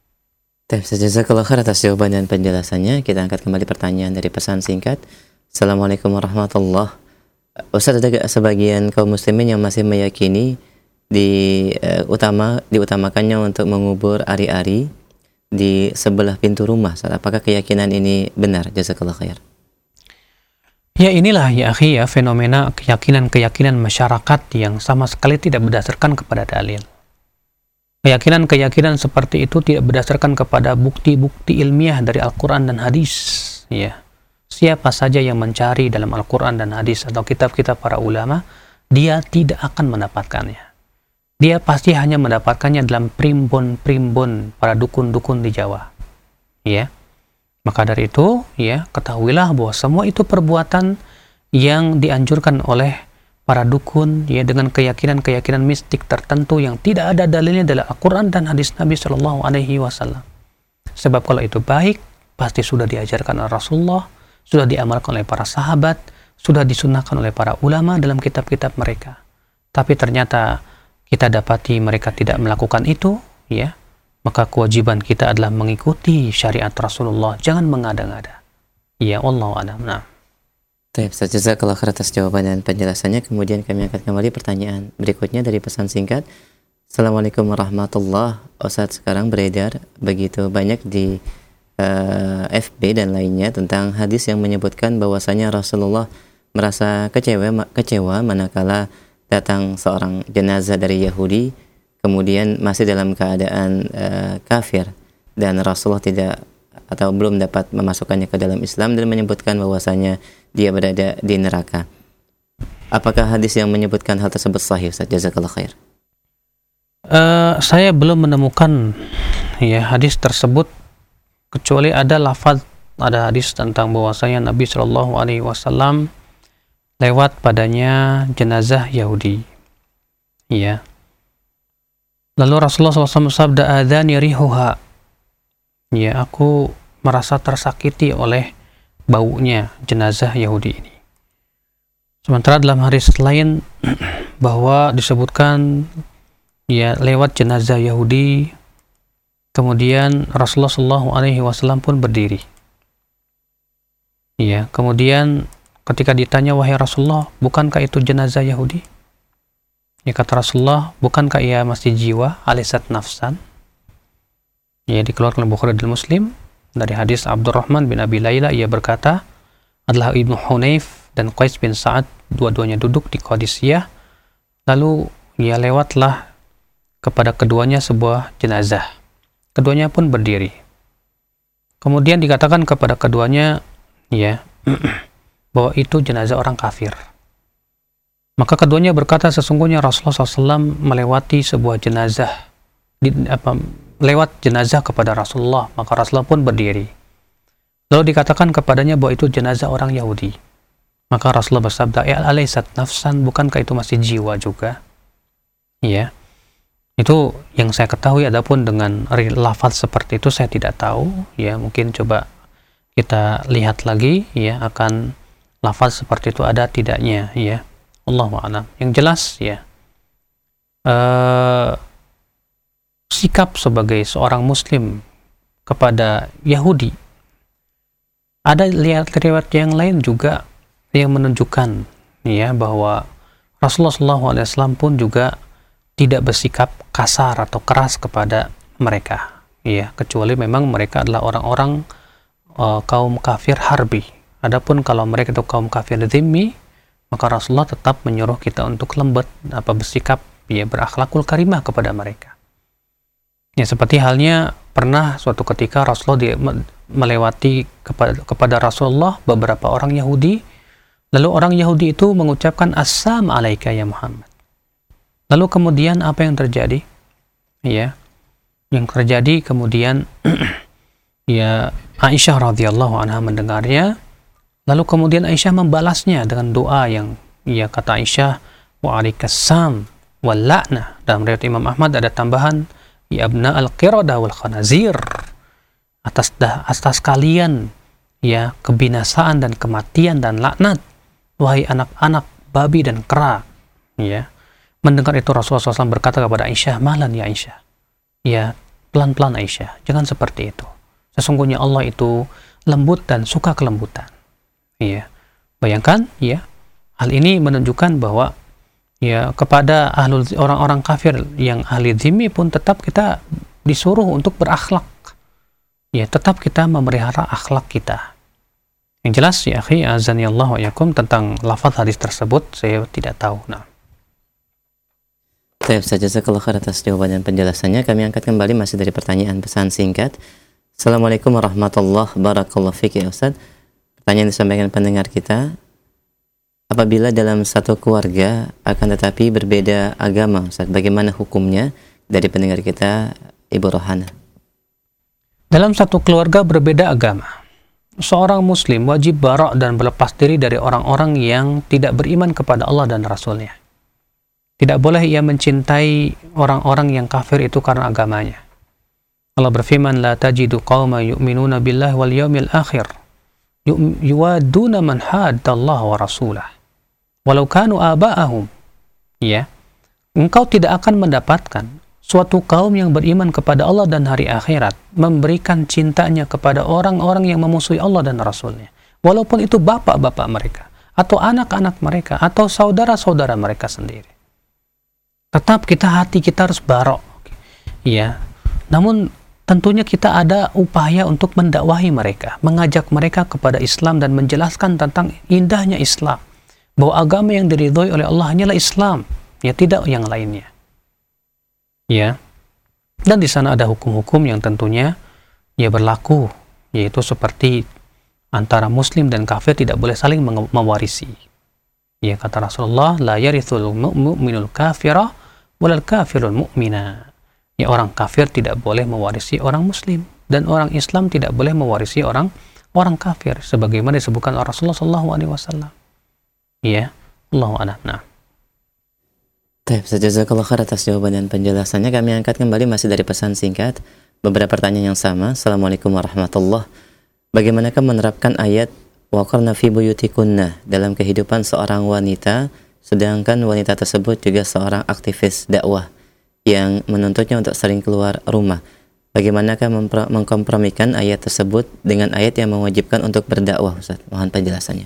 Jazakallahu khair atas jawaban dan penjelasannya. Kita angkat kembali pertanyaan dari pesan singkat. Assalamualaikum warahmatullahi wabarakatuh. Ustaz, ada sebagian kaum muslimin yang masih meyakini di uh, utama diutamakannya untuk mengubur ari-ari di sebelah pintu rumah. Apakah keyakinan ini benar? Jazakallahu khair. Ya inilah ya akhi ya fenomena keyakinan-keyakinan masyarakat yang sama sekali tidak berdasarkan kepada dalil. Keyakinan-keyakinan seperti itu tidak berdasarkan kepada bukti-bukti ilmiah dari Al-Quran dan hadis. Ya. Siapa saja yang mencari dalam Al-Quran dan hadis atau kitab-kitab para ulama, dia tidak akan mendapatkannya. dia pasti hanya mendapatkannya dalam primbon-primbon para dukun-dukun di Jawa. Ya. Maka dari itu, ya, ketahuilah bahwa semua itu perbuatan yang dianjurkan oleh para dukun, ya, dengan keyakinan-keyakinan mistik tertentu yang tidak ada dalilnya dalam Al-Quran dan hadis Nabi Shallallahu Alaihi Wasallam. Sebab kalau itu baik, pasti sudah diajarkan oleh Rasulullah, sudah diamalkan oleh para sahabat, sudah disunahkan oleh para ulama dalam kitab-kitab mereka. Tapi ternyata kita dapati mereka tidak melakukan itu, ya, maka kewajiban kita adalah mengikuti syariat Rasulullah, jangan mengada-ngada. Ya, wallahu a'lam. Nah. Baik, Ustaz, jazakallahu khair atas jawaban dan penjelasannya. Kemudian kami akan kembali pertanyaan berikutnya dari pesan singkat. Assalamualaikum warahmatullahi wabarakatuh. Ustaz, sekarang beredar begitu banyak di uh, F B dan lainnya tentang hadis yang menyebutkan bahwasanya Rasulullah merasa kecewa kecewa manakala datang seorang jenazah dari Yahudi, kemudian masih dalam keadaan uh, kafir, dan Rasulullah tidak atau belum dapat memasukkannya ke dalam Islam dan menyebutkan bahwasanya dia berada di neraka. Apakah hadis yang menyebutkan hal tersebut sahih, Ustaz? Jazakallah khair. Uh, saya belum menemukan, ya, hadis tersebut, kecuali ada lafaz, ada hadis tentang bahwasanya Nabi Shallallahu Alaihi Wasallam lewat padanya jenazah Yahudi, ya. Lalu Rasulullah shallallahu alaihi wasallam bersabda, "Adzani rihuha." Ya, aku merasa tersakiti oleh baunya jenazah Yahudi ini. Sementara dalam hadis lain bahwa disebutkan, ya, lewat jenazah Yahudi, kemudian Rasulullah shallallahu alaihi wasallam pun berdiri. Ya, kemudian ketika ditanya, "Wahai Rasulullah, bukankah itu jenazah Yahudi?" Ya, kata Rasulullah, "Bukankah ia masih jiwa, alisat nafsan?" Ya, dikeluarkan oleh Bukhari dan Muslim dari hadis Abdurrahman bin Abi Layla, ia berkata, adalah Ibnu Hunayf dan Qais bin Sa'ad, dua-duanya duduk di Qadisiyah, lalu ia lewatlah kepada keduanya sebuah jenazah. Keduanya pun berdiri. Kemudian dikatakan kepada keduanya, ya, bahwa itu jenazah orang kafir. Maka keduanya berkata, sesungguhnya Rasulullah shallallahu alaihi wasallam melewati sebuah jenazah, di, apa, lewat jenazah kepada Rasulullah, maka Rasulullah pun berdiri. Lalu dikatakan kepadanya bahwa itu jenazah orang Yahudi. Maka Rasulullah bersabda, "Ya alaysat nafsan, bukankah itu masih jiwa juga?" Ya, itu yang saya ketahui. Adapun dengan lafaz seperti itu saya tidak tahu. Ya, mungkin coba kita lihat lagi, ya, akan lafaz seperti itu ada tidaknya, ya. Allahu a'lam. Yang jelas, ya, uh, sikap sebagai seorang Muslim kepada Yahudi, ada lihat riwayat yang lain juga yang menunjukkan, ya, bahwa Rasulullah shallallahu alaihi wasallam pun juga tidak bersikap kasar atau keras kepada mereka, ya, kecuali memang mereka adalah orang-orang uh, kaum kafir harbi. Adapun kalau mereka itu kaum kafir dhimmi, maka Rasulullah tetap menyuruh kita untuk lembut, apa, bersikap, ya, berakhlakul karimah kepada mereka. Ya, seperti halnya pernah suatu ketika Rasulullah di, melewati kepada, kepada Rasulullah beberapa orang Yahudi, lalu orang Yahudi itu mengucapkan Assalamu alaika ya Muhammad. Lalu kemudian apa yang terjadi? Ya, yang terjadi kemudian ya, Aisyah radhiyallahu anha mendengarnya, lalu kemudian Aisyah membalasnya dengan doa yang, ya, kata Aisyah, wa alaikassam wal la'nah. Dalam riwayat Imam Ahmad ada tambahan, ya abna al-qirada wal khanazir, atas dah atas kalian, ya, kebinasaan dan kematian dan laknat, wahai anak-anak babi dan kera. Ya, mendengar itu Rasulullah shallallahu alaihi wasallam berkata kepada Aisyah, "Mahlan ya Aisyah." Ya, pelan-pelan Aisyah, jangan seperti itu. Sesungguhnya Allah itu lembut dan suka kelembutan. Ya, bayangkan, ya, hal ini menunjukkan bahwa, ya, kepada ahlul, orang-orang kafir yang ahli dhimmi pun tetap kita disuruh untuk berakhlak. Ya, tetap kita memelihara akhlak kita. Yang jelas, ya akhi, azani Allah wa yakum, tentang lafaz hadis tersebut saya tidak tahu. Nah. Baik, saja jazakallahu khair atas jawaban dan penjelasannya. Kami angkat kembali masih dari pertanyaan pesan singkat. Assalamualaikum warahmatullahi wabarakatuh. Fikir Ustaz. Pertanyaan disampaikan pendengar kita, apabila dalam satu keluarga akan tetapi berbeda agama, Ustaz, bagaimana hukumnya dari pendengar kita Ibu Rohana? Dalam satu keluarga berbeda agama, seorang muslim wajib bara' dan berlepas diri dari orang-orang yang tidak beriman kepada Allah dan Rasulnya. Tidak boleh ia mencintai orang-orang yang kafir itu karena agamanya. Allah berfirman, la tajidu qawma yu'minuna billahi wal yawmil akhir yuwaduna man haddallaha wa rasulah walau kanu aba'ahum. Ya, engkau tidak akan mendapatkan suatu kaum yang beriman kepada Allah dan hari akhirat memberikan cintanya kepada orang-orang yang memusuhi Allah dan Rasulnya, walaupun itu bapak-bapak mereka atau anak-anak mereka atau saudara-saudara mereka sendiri. Tetap kita hati kita harus barok, ya. Namun tentunya kita ada upaya untuk mendakwahi mereka, mengajak mereka kepada Islam dan menjelaskan tentang indahnya Islam, bahwa agama yang diridhoi oleh Allah hanyalah Islam, ya, tidak yang lainnya. Ya, dan di sana ada hukum-hukum yang tentunya ya berlaku, yaitu seperti antara muslim dan kafir tidak boleh saling mewarisi. Ya, kata Rasulullah, la yarithul mu'minul kafirah walal kafirul mu'mina. Ya, orang kafir tidak boleh mewarisi orang muslim dan orang Islam tidak boleh mewarisi orang orang kafir, sebagaimana disebutkan oleh Rasulullah sallallahu alaihi wasallam. Ya, Allahu a'lam. Nah. Baik, jazakallahu khair atas jawaban dan penjelasannya. Kami angkat kembali masih dari pesan singkat beberapa pertanyaan yang sama. Assalamualaikum warahmatullahi wabarakatuh. Bagaimanakah menerapkan ayat waqarna fi buyutikunna dalam kehidupan seorang wanita, sedangkan wanita tersebut juga seorang aktivis dakwah yang menuntutnya untuk sering keluar rumah? Bagaimanakah mengkompromikan ayat tersebut dengan ayat yang mewajibkan untuk berdakwah, Ustaz? Mohon penjelasannya.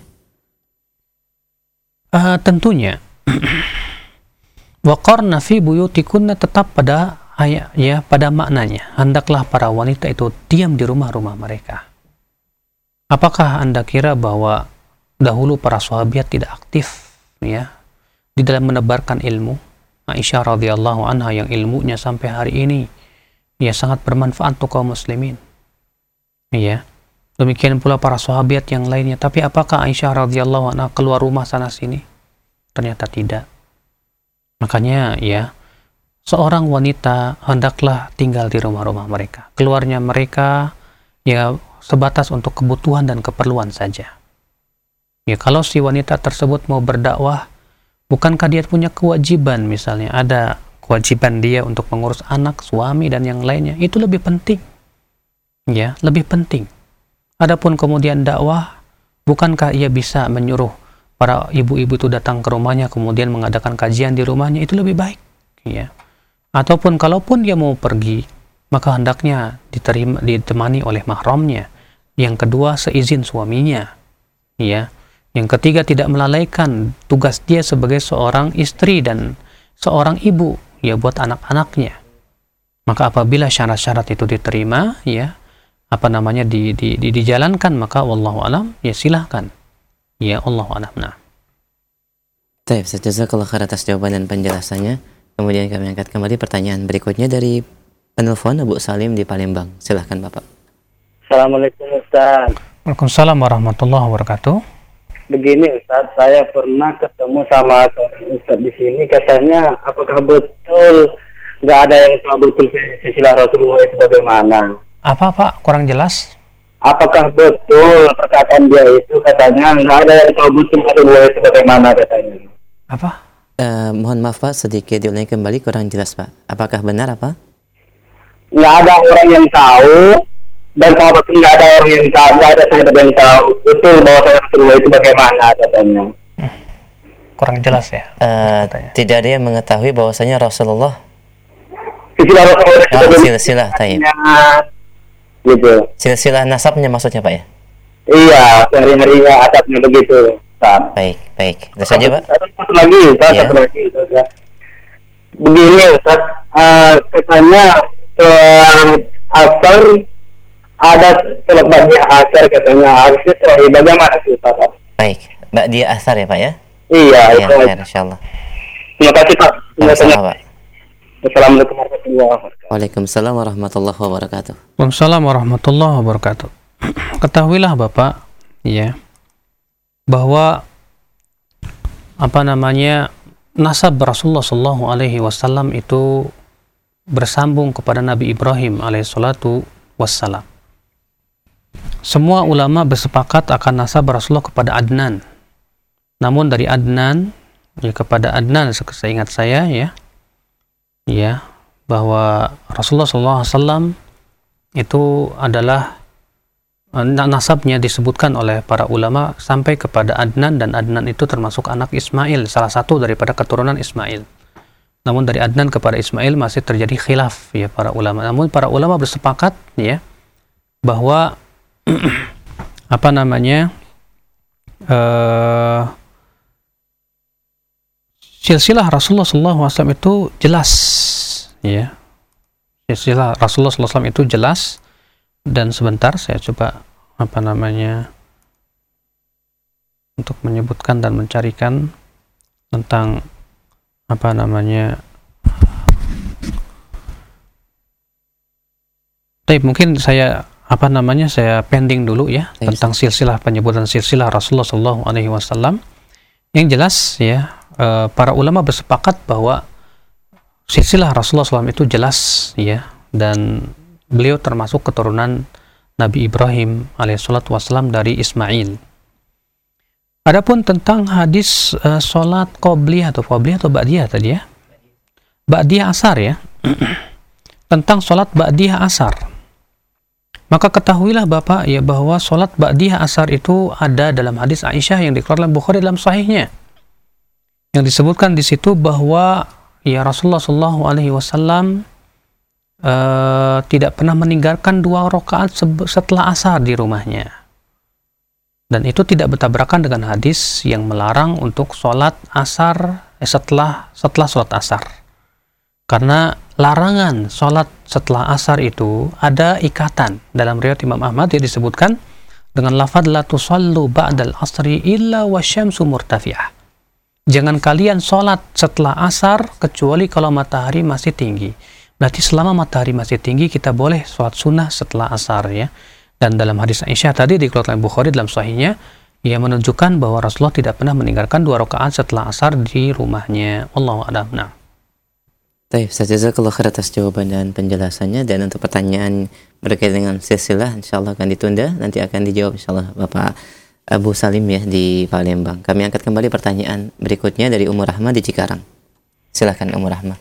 Uh, tentunya waqarna fi buyutikunna tetap pada ayat, ya, pada maknanya. Hendaklah para wanita itu diam di rumah-rumah mereka. Apakah Anda kira bahwa dahulu para sahabat tidak aktif, ya, di dalam menebarkan ilmu? Aisyah radhiyallahu anha yang ilmunya sampai hari ini ya sangat bermanfaat untuk kaum muslimin. Ya. Demikian pula para sahabat yang lainnya. Tapi apakah Aisyah radhiyallahu anha keluar rumah sana sini? Ternyata tidak. Makanya ya, seorang wanita hendaklah tinggal di rumah-rumah mereka. Keluarnya mereka ya sebatas untuk kebutuhan dan keperluan saja. Ya, kalau si wanita tersebut mau berdakwah, bukankah dia punya kewajiban, misalnya ada kewajiban dia untuk mengurus anak, suami dan yang lainnya, itu lebih penting. Ya, lebih penting. Adapun kemudian dakwah, bukankah ia bisa menyuruh para ibu-ibu itu datang ke rumahnya kemudian mengadakan kajian di rumahnya, itu lebih baik, ya. Ataupun kalaupun dia mau pergi, maka hendaknya diterima, ditemani oleh mahramnya. Yang kedua, seizin suaminya, ya. Yang ketiga, tidak melalaikan tugas dia sebagai seorang istri dan seorang ibu, ya, buat anak-anaknya. Maka apabila syarat-syarat itu diterima, ya, apa namanya di, di, di dijalankan, maka wallahu alam, ya silahkan. Ya, Allahu a'lam. Nah. Baik, jazakallahu khair atas jawaban dan penjelasannya. Kemudian kami angkat kembali pertanyaan berikutnya dari penelpon Abu Salim di Palembang. Silahkan Bapak. Assalamualaikum Ustaz. Waalaikumsalam warahmatullahi wabarakatuh. Begini Ustaz, saya pernah ketemu sama Ustaz di sini, katanya apakah betul nggak ada yang tahu betul silsilah Rasulullah itu bagaimana? Apa Pak? Kurang jelas. Apakah betul perkataan dia itu, katanya nggak ada yang tahu betul Rasulullah itu bagaimana katanya? Apa? Uh, mohon maaf Pak, sedikit diulangi kembali, kurang jelas Pak. Apakah benar apa? Nggak ada orang yang tahu, dan kalau betul nggak ada orang yang tahu, nggak ada sahabat yang tahu betul bahwa Rasulullah itu bagaimana katanya. Hmm. Kurang jelas ya. Uh, tidak ada yang mengetahui bahwasanya Rasulullah. Silsilah Rasulullah itu oh, silsilah tayyib. Gitu. Silsilah nasabnya maksudnya Pak ya? Iya, hari-harinya asapnya begitu. Ustaz. Baik, baik. Itu saja Pak. Satu lagi, Ustaz, ya. satu lagi. Ustaz, ya. Begini Ustaz, uh, katanya uh, asar ada sholat ba'diyah asar katanya harusnya sahih, bagaimana sih Ustaz? Baik, ba'diyah asar ya Pak ya? Iya, ya, itu. Ya, insyaallah. Terima kasih Pak. Sama-sama Pak. Assalamualaikum warahmatullahi wabarakatuh. Waalaikumsalam warahmatullahi wabarakatuh. Waalaikumsalam warahmatullahi wabarakatuh. Ketahuilah Bapak, ya, bahwa apa namanya nasab Rasulullah Shallallahu Alaihi Wasallam itu bersambung kepada Nabi Ibrahim alaihissalatu wassalam. Semua ulama bersepakat akan nasab Rasulullah kepada Adnan. Namun dari Adnan ya kepada Adnan seingat saya ya, ya bahwa Rasulullah Shallallahu Alaihi Wasallam itu adalah nasabnya disebutkan oleh para ulama sampai kepada Adnan, dan Adnan itu termasuk anak Ismail, salah satu daripada keturunan Ismail. Namun dari Adnan kepada Ismail masih terjadi khilaf ya para ulama. Namun para ulama bersepakat ya bahwa apa namanya uh, silsilah Rasulullah shallallahu alaihi wasallam itu jelas ya. Silsilah Rasulullah shallallahu alaihi wasallam itu jelas, dan sebentar saya coba apa namanya untuk menyebutkan dan mencarikan tentang apa namanya. Tapi mungkin saya apa namanya saya pending dulu ya Thanks. tentang silsilah, penyebutan silsilah Rasulullah Shallallahu Alaihi Wasallam. Yang jelas ya eh, para ulama bersepakat bahwa silsilah Rasulullah shallallahu alaihi wasallam itu jelas ya, dan beliau termasuk keturunan Nabi Ibrahim alaihissalatu wassalam dari Ismail. Adapun tentang hadis uh, sholat qobliyah atau qobliyah atau ba'diyah tadi ya, ba'diyah asar ya, tentang sholat ba'diyah asar, maka ketahuilah Bapak ya bahwa sholat ba'diyah asar itu ada dalam hadis Aisyah yang dikeluarkan Bukhari dalam sahihnya, yang disebutkan di situ bahwa ya Rasulullah Shallallahu Alaihi Wasallam uh, tidak pernah meninggalkan dua rakaat setelah asar di rumahnya. Dan itu tidak bertabrakan dengan hadis yang melarang untuk sholat asar eh, setelah setelah sholat asar. Karena larangan sholat setelah asar itu ada ikatan. Dalam riwayat Imam Ahmad yang disebutkan dengan lafadz la tusallu ba'dal asri illa wasyamsu murtafi'ah. Jangan kalian sholat setelah asar kecuali kalau matahari masih tinggi. Berarti selama matahari masih tinggi kita boleh sholat sunnah setelah asar ya. Dan dalam hadis Aisyah tadi dikeluarkan Bukhari dalam sahihnya, ia menunjukkan bahwa Rasulullah tidak pernah meninggalkan dua rakaat setelah asar di rumahnya. Wallahu a'lam. Nah. Baik, Ustaz, jazakallahu khair atas jawaban dan penjelasannya. Dan untuk pertanyaan berkaitan dengan silsilah insyaallah akan ditunda, nanti akan dijawab insyaallah Bapak Abu Salim ya di Palembang. Kami angkat kembali pertanyaan berikutnya dari Ummu Rahmah di Cikarang. Silakan Ummu Rahmah.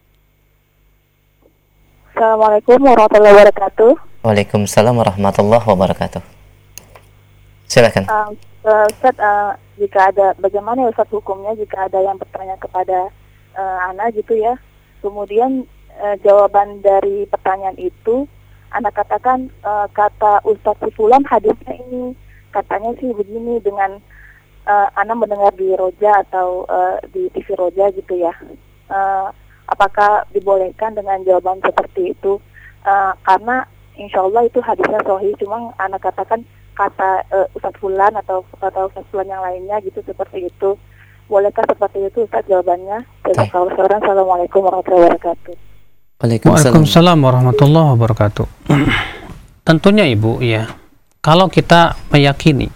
Assalamualaikum warahmatullahi wabarakatuh. Waalaikumsalam warahmatullahi wabarakatuh. Silakan. Uh, uh, Ustaz, uh, jika ada bagaimana ya Ustaz hukumnya jika ada yang bertanya kepada uh, Ana gitu ya, kemudian uh, jawaban dari pertanyaan itu Ana katakan uh, kata Ustaz si fulan hadisnya ini katanya sih begini dengan uh, Ana mendengar di Roja atau uh, di T V Roja gitu ya. Uh, apakah dibolehkan dengan jawaban seperti itu? Uh, karena insya Allah itu hadisnya sahih, cuma anak katakan kata uh, Ustadz Fulan atau kata Ustadz Fulan yang lainnya gitu seperti itu. Bolehkah seperti itu Ustadz jawabannya? Assalamualaikum warahmatullahi wabarakatuh. Waalaikumsalam warahmatullahi wabarakatuh. Tentunya Ibu ya, kalau kita meyakini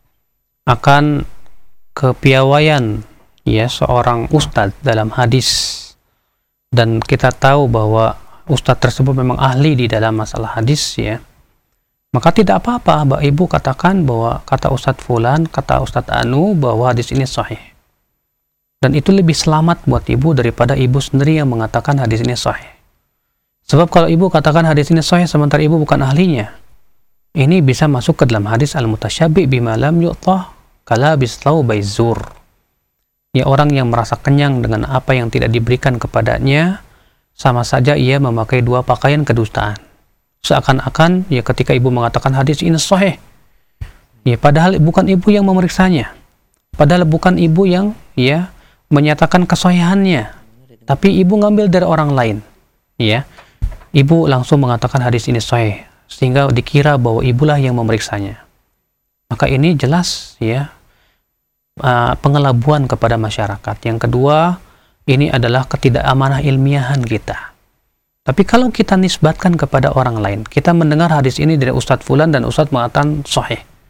akan kepiawaian ya seorang ustadz dalam hadis, dan kita tahu bahwa ustadz tersebut memang ahli di dalam masalah hadis ya, maka tidak apa-apa Mbak Ibu katakan bahwa kata Ustadz Fulan, kata Ustadz Anu bahwa hadis ini sahih, dan itu lebih selamat buat Ibu daripada Ibu sendiri yang mengatakan hadis ini sahih. Sebab kalau Ibu katakan hadis ini sahih sementara Ibu bukan ahlinya, ini bisa masuk ke dalam hadis al-mutasyabi' bima lam yu'tah kala bislau baizur ya, orang yang merasa kenyang dengan apa yang tidak diberikan kepadanya sama saja ia memakai dua pakaian kedustaan. Seakan-akan ya ketika Ibu mengatakan hadis ini sahih, ya padahal bukan Ibu yang memeriksanya, padahal bukan Ibu yang ya menyatakan kesahihannya, tapi Ibu ngambil dari orang lain, ya Ibu langsung mengatakan hadis ini sahih sehingga dikira bahwa Ibulah yang memeriksanya. Maka ini jelas ya uh, pengelabuan kepada masyarakat. Yang kedua, ini adalah ketidakamanah ilmiahan kita. Tapi kalau kita nisbatkan kepada orang lain, kita mendengar hadis ini dari Ustadz Fulan dan Ustadz mengatakan sahih,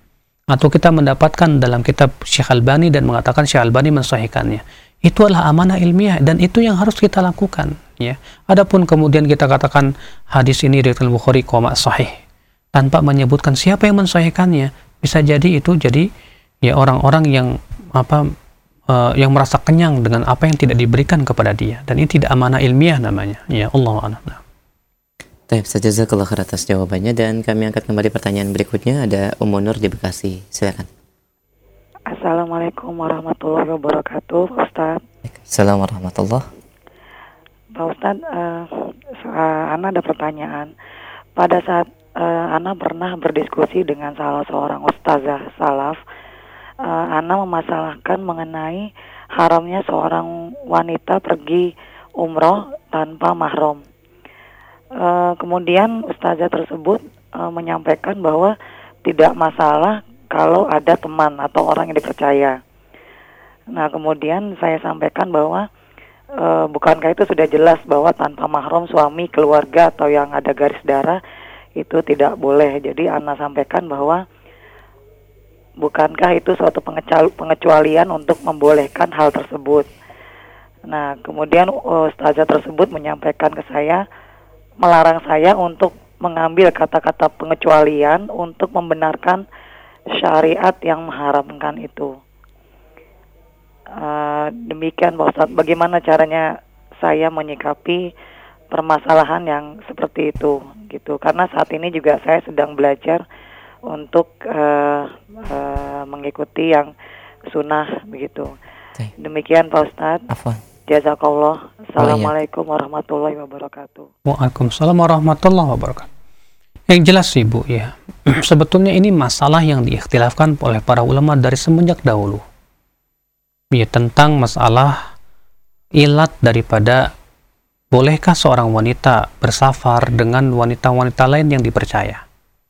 atau kita mendapatkan dalam kitab Syekh Albani dan mengatakan Syekh Albani mensahihkannya, itu adalah amanah ilmiah dan itu yang harus kita lakukan, ya. Adapun kemudian kita katakan hadis ini riwayat Bukhari koma sahih tanpa menyebutkan siapa yang mensahihkannya, bisa jadi itu jadi ya orang-orang yang apa uh, yang merasa kenyang dengan apa yang tidak diberikan kepada dia, dan ini tidak amanah ilmiah namanya, ya. Allahu a'lam. Baik, jazakallah khair atas jawabannya, dan kami angkat kembali pertanyaan berikutnya. Ada Ummu Nur di Bekasi, silakan. Assalamualaikum warahmatullahi wabarakatuh, Ustaz. Assalamualaikum warahmatullahi. Pak Ustaz, uh, Ana ada pertanyaan. Pada saat uh, Ana pernah berdiskusi dengan salah seorang ustazah salaf, uh, Ana memasalahkan mengenai haramnya seorang wanita pergi umroh tanpa mahram. Uh, kemudian ustazah tersebut uh, menyampaikan bahwa tidak masalah kalau ada teman atau orang yang dipercaya. Nah, kemudian saya sampaikan bahwa e, bukankah itu sudah jelas bahwa tanpa mahram suami, keluarga, atau yang ada garis darah itu tidak boleh. Jadi Ana sampaikan bahwa bukankah itu suatu pengecualian untuk membolehkan hal tersebut. Nah, kemudian ustazah tersebut menyampaikan ke saya, melarang saya untuk mengambil kata-kata pengecualian untuk membenarkan syariat yang mengharamkan itu. Uh, demikian Pak Ustadz, bagaimana caranya saya menyikapi permasalahan yang seperti itu gitu, karena saat ini juga saya sedang belajar untuk uh, uh, mengikuti yang sunnah begitu. Demikian Pak Ustadz. Afwan. Jazakallah. Assalamualaikum warahmatullahi wabarakatuh. Waalaikumsalam warahmatullahi wabarakatuh. Yang jelas Ibu, ya, sebetulnya ini masalah yang diikhtilafkan oleh para ulama dari semenjak dahulu, ya, tentang masalah ilat daripada bolehkah seorang wanita bersafar dengan wanita-wanita lain yang dipercaya,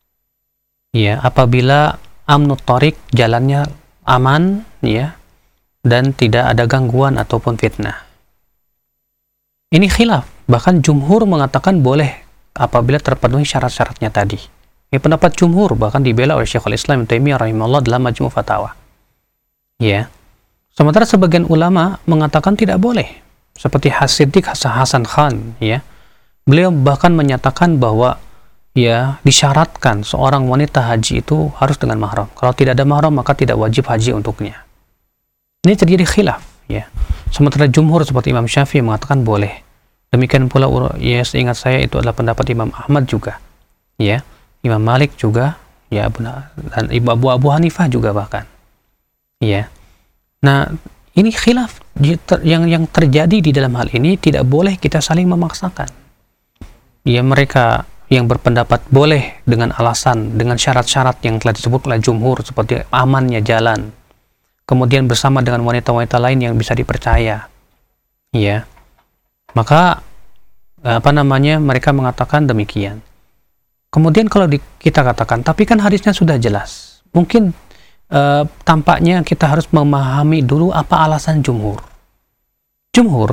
ya, apabila amnut thariq, jalannya aman, ya, dan tidak ada gangguan ataupun fitnah. Ini khilaf, bahkan jumhur mengatakan boleh apabila terpenuhi syarat-syaratnya tadi. Ini pendapat jumhur, bahkan dibela oleh Syekhul Islam Ibnu Taimiyah rahimahullah dalam Majmu' Fatawa. Ya. Sementara sebagian ulama mengatakan tidak boleh. Seperti As-Siddiq Hasan Khan, ya. Beliau bahkan menyatakan bahwa ya disyaratkan seorang wanita haji itu harus dengan mahram. Kalau tidak ada mahram maka tidak wajib haji untuknya. Ini terjadi khilaf, ya. Sementara jumhur seperti Imam Syafi'i mengatakan boleh. Demikian pula, ya, seingat saya itu adalah pendapat Imam Ahmad juga, ya, Imam Malik juga, ya, dan Ibu Abu Abu Hanifah juga bahkan, ya. Nah, ini khilaf yang yang terjadi di dalam hal ini, tidak boleh kita saling memaksakan. Ya, mereka yang berpendapat boleh dengan alasan, dengan syarat-syarat yang telah disebut oleh jumhur seperti amannya jalan, kemudian bersama dengan wanita-wanita lain yang bisa dipercaya, ya. Maka apa namanya, mereka mengatakan demikian. Kemudian kalau di, kita katakan, tapi kan hadisnya sudah jelas, mungkin uh, tampaknya kita harus memahami dulu apa alasan jumhur. Jumhur,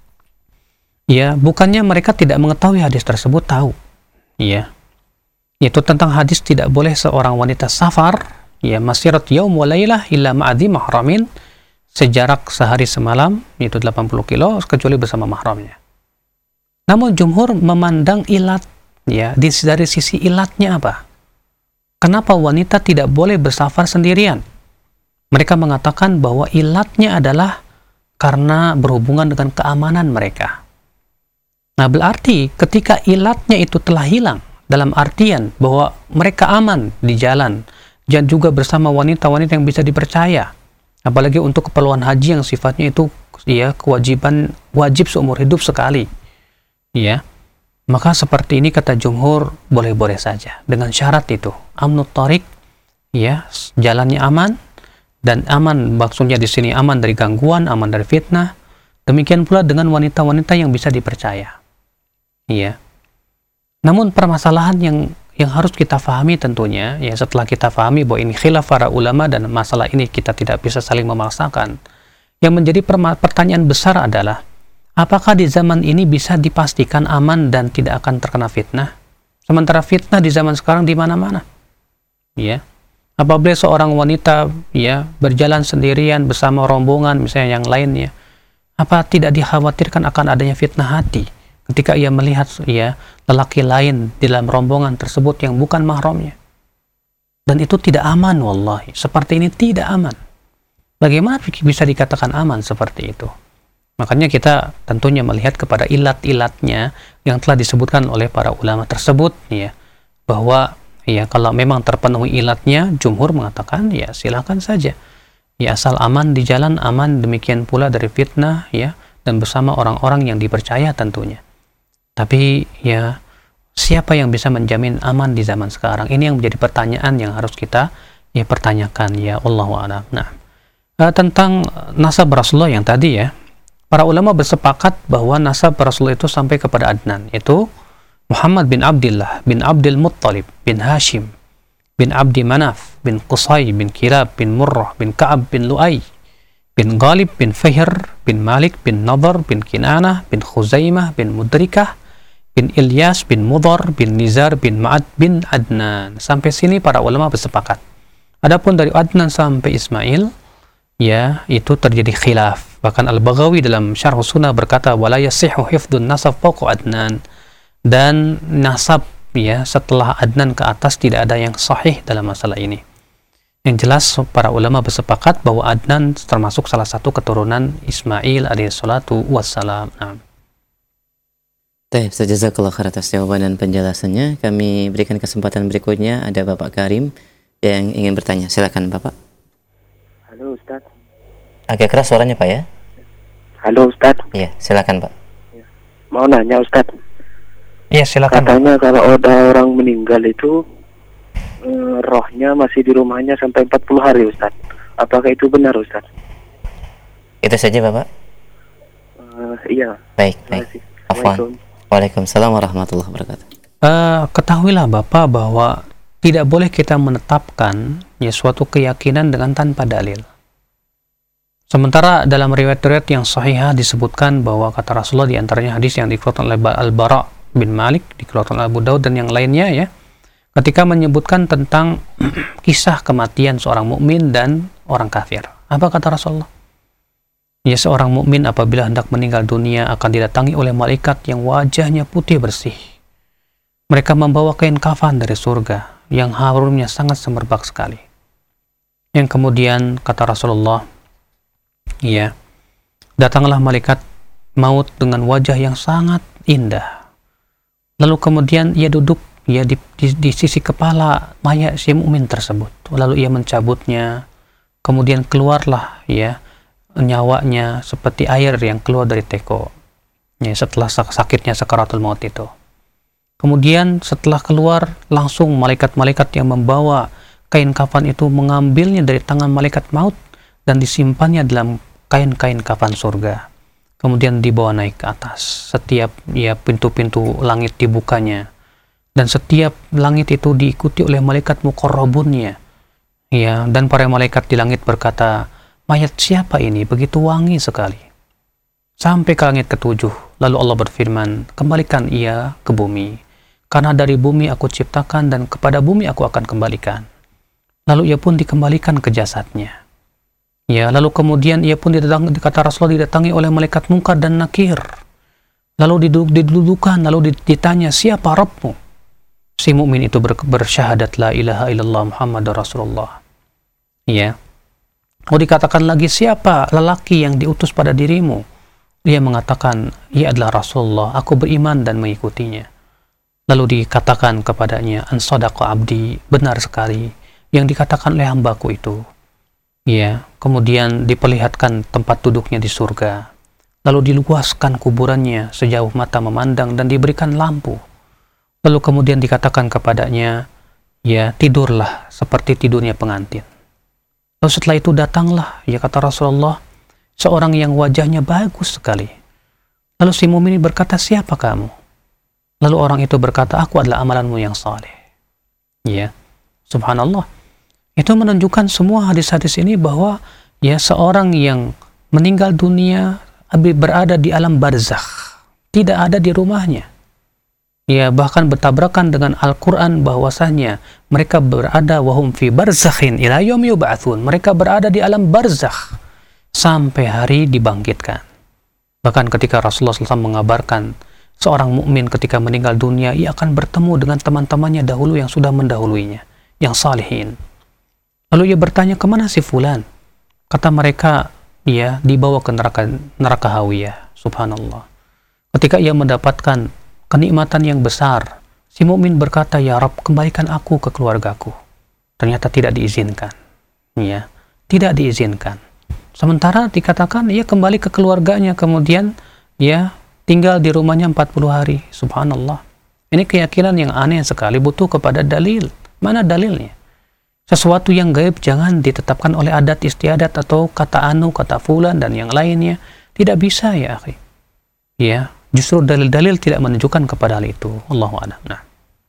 ya, bukannya mereka tidak mengetahui hadis tersebut, tahu, ya, yaitu tentang hadis tidak boleh seorang wanita safar, ya, masirat yaum wa lailah illa ma'adhi mahramin, sejarak sehari semalam, yaitu delapan puluh kilo, kecuali bersama mahramnya. Namun jumhur memandang ilat, ya, dari sisi ilatnya apa? Kenapa wanita tidak boleh bersafar sendirian? Mereka mengatakan bahwa ilatnya adalah karena berhubungan dengan keamanan mereka. Nah, berarti ketika ilatnya itu telah hilang, dalam artian bahwa mereka aman di jalan, dan juga bersama wanita-wanita yang bisa dipercaya, apalagi untuk keperluan haji yang sifatnya itu, ya, kewajiban wajib seumur hidup sekali, ya, maka seperti ini kata jumhur boleh-boleh saja dengan syarat itu amnut thariq, ya, jalannya aman, dan aman maksudnya di sini aman dari gangguan, aman dari fitnah. Demikian pula dengan wanita-wanita yang bisa dipercaya, ya. Namun permasalahan yang yang harus kita fahami tentunya, ya, setelah kita fahami bahwa ini khilaf para ulama dan masalah ini kita tidak bisa saling memaksakan, yang menjadi pertanyaan besar adalah apakah di zaman ini bisa dipastikan aman dan tidak akan terkena fitnah, sementara fitnah di zaman sekarang di mana-mana, ya. Apabila seorang wanita ya berjalan sendirian bersama rombongan misalnya yang lainnya, apa tidak dikhawatirkan akan adanya fitnah hati ketika ia melihat ya lelaki lain di dalam rombongan tersebut yang bukan mahramnya? Dan itu tidak aman, wallahi. Seperti ini tidak aman. Bagaimana bisa dikatakan aman seperti itu? Makanya kita tentunya melihat kepada ilat-ilatnya yang telah disebutkan oleh para ulama tersebut ya, bahwa ya kalau memang terpenuhi ilatnya, jumhur mengatakan ya silakan saja. Ya asal aman di jalan, aman demikian pula dari fitnah ya, dan bersama orang-orang yang dipercaya tentunya. Tapi ya siapa yang bisa menjamin aman di zaman sekarang? Ini yang menjadi pertanyaan yang harus kita ya pertanyakan ya, Allahu a'lam. Nah, uh, tentang nasab Rasulullah yang tadi ya, para ulama bersepakat bahwa nasab Rasulullah itu sampai kepada Adnan, itu Muhammad bin Abdullah bin Abdul Muttalib bin Hashim bin Abdi Manaf bin Qusay bin Kilab bin Murrah bin Ka'ab bin Lu'ay bin Ghalib bin Fihr bin Malik bin Nadar bin Kinanah bin Khuzaimah bin Mudrikah bin Ilyas bin Mudhar bin Nizar bin Ma'ad bin Adnan. Sampai sini para ulama bersepakat. Adapun dari Adnan sampai Ismail ya itu terjadi khilaf. Bahkan Al-Baghawi dalam Syarh Sunnah berkata wala yasihhu hifdun nasab fawqa Adnan, dan nasab ya setelah Adnan ke atas tidak ada yang sahih dalam masalah ini. Yang jelas para ulama bersepakat bahwa Adnan termasuk salah satu keturunan Ismail alaihi salatu wassalam. Nah. Baik, jazakallah khair atas jawaban dan penjelasannya. Kami berikan kesempatan berikutnya, ada Bapak Karim yang ingin bertanya. Silakan Bapak. Halo Ustaz. Agak keras suaranya Pak ya? Halo Ustaz. Iya, silakan Pak. Mau nanya Ustaz. Iya, silakan. Katanya kalau ada orang meninggal itu eh, rohnya masih di rumahnya sampai empat puluh hari Ustaz. Apakah itu benar Ustaz? Itu saja Bapak? Uh, iya. Baik, baik. Afwan. Waalaikumsalam warahmatullahi wabarakatuh. Uh, ketahuilah Bapak bahwa tidak boleh kita menetapkan ya suatu keyakinan dengan tanpa dalil. Sementara dalam riwayat-riwayat yang sahihah disebutkan bahwa kata Rasulullah, di antaranya hadis yang dikeluarkan oleh Al-Bara bin Malik, dikeluarkan oleh Abu Daud dan yang lainnya ya, ketika menyebutkan tentang kisah kematian seorang mukmin dan orang kafir. Apa kata Rasulullah? Ya, seorang mukmin apabila hendak meninggal dunia akan didatangi oleh malaikat yang wajahnya putih bersih. Mereka membawa kain kafan dari surga yang harumnya sangat semerbak sekali. Yang kemudian kata Rasulullah, ya, datanglah malaikat maut dengan wajah yang sangat indah. Lalu kemudian ia duduk ya di, di, di sisi kepala mayat si mukmin tersebut. Lalu ia mencabutnya. Kemudian keluarlah ya nyawanya seperti air yang keluar dari teko ya, setelah sakitnya sakaratul maut itu. Kemudian setelah keluar, langsung malaikat-malaikat yang membawa kain kafan itu mengambilnya dari tangan malaikat maut dan disimpannya dalam kain-kain kafan surga. Kemudian dibawa naik ke atas. Setiap ya pintu-pintu langit dibukanya, dan setiap langit itu diikuti oleh malaikat muqarrabunnya ya, dan para malaikat di langit berkata, mayat siapa ini? Begitu wangi sekali. Sampai ke langit ketujuh. Lalu Allah berfirman, kembalikan ia ke bumi. Karena dari bumi aku ciptakan dan kepada bumi aku akan kembalikan. Lalu ia pun dikembalikan ke jasadnya. Ya, lalu kemudian ia pun didatangi, kata Rasulullah, didatangi oleh malaikat Munkar dan Nakir. Lalu didudukan, lalu ditanya, siapa Rabbmu? Si mukmin itu ber, bersyahadat la ilaha illallah Muhammadur Rasulullah. Ya. Oh, dikatakan lagi, siapa lelaki yang diutus pada dirimu? Dia mengatakan, ia adalah Rasulullah, aku beriman dan mengikutinya. Lalu dikatakan kepadanya, an sadaqa abdi, benar sekali yang dikatakan oleh hambaku itu. Ya, kemudian diperlihatkan tempat duduknya di surga. Lalu diluaskan kuburannya sejauh mata memandang dan diberikan lampu. Lalu kemudian dikatakan kepadanya, ya, tidurlah seperti tidurnya pengantin. Lalu setelah itu datanglah, ya kata Rasulullah, seorang yang wajahnya bagus sekali. Lalu si mukmin berkata, siapa kamu? Lalu orang itu berkata, aku adalah amalanmu yang saleh. Ya, subhanallah. Itu menunjukkan semua hadis-hadis ini bahwa ya seorang yang meninggal dunia berada di alam barzakh, tidak ada di rumahnya. ya bahkan bertabrakan dengan Al-Quran bahwasanya mereka berada wahum fi barzakhin ila yaum yub'atsun, mereka berada di alam barzakh sampai hari dibangkitkan. Bahkan ketika Rasulullah shallallahu alaihi wasallam mengabarkan seorang mukmin ketika meninggal dunia ia akan bertemu dengan teman-temannya dahulu yang sudah mendahuluinya, yang salihin. Lalu ia bertanya, kemana si fulan? Kata mereka, ia dibawa ke neraka neraka hawiyah. Subhanallah. Ketika ia mendapatkan kenikmatan yang besar, si mukmin berkata, ya Rabb, kembalikan aku ke keluargaku. Ternyata tidak diizinkan. Ya, tidak diizinkan. Sementara dikatakan ia kembali ke keluarganya, kemudian ya tinggal di rumahnya empat puluh hari. Subhanallah. Ini keyakinan yang aneh sekali, butuh kepada dalil. Mana dalilnya? Sesuatu yang gaib jangan ditetapkan oleh adat istiadat atau kata anu, kata fulan dan yang lainnya. Tidak bisa ya akhi. Ya, justru dalil-dalil tidak menunjukkan kepada hal itu. Allahu a'lam. Nah.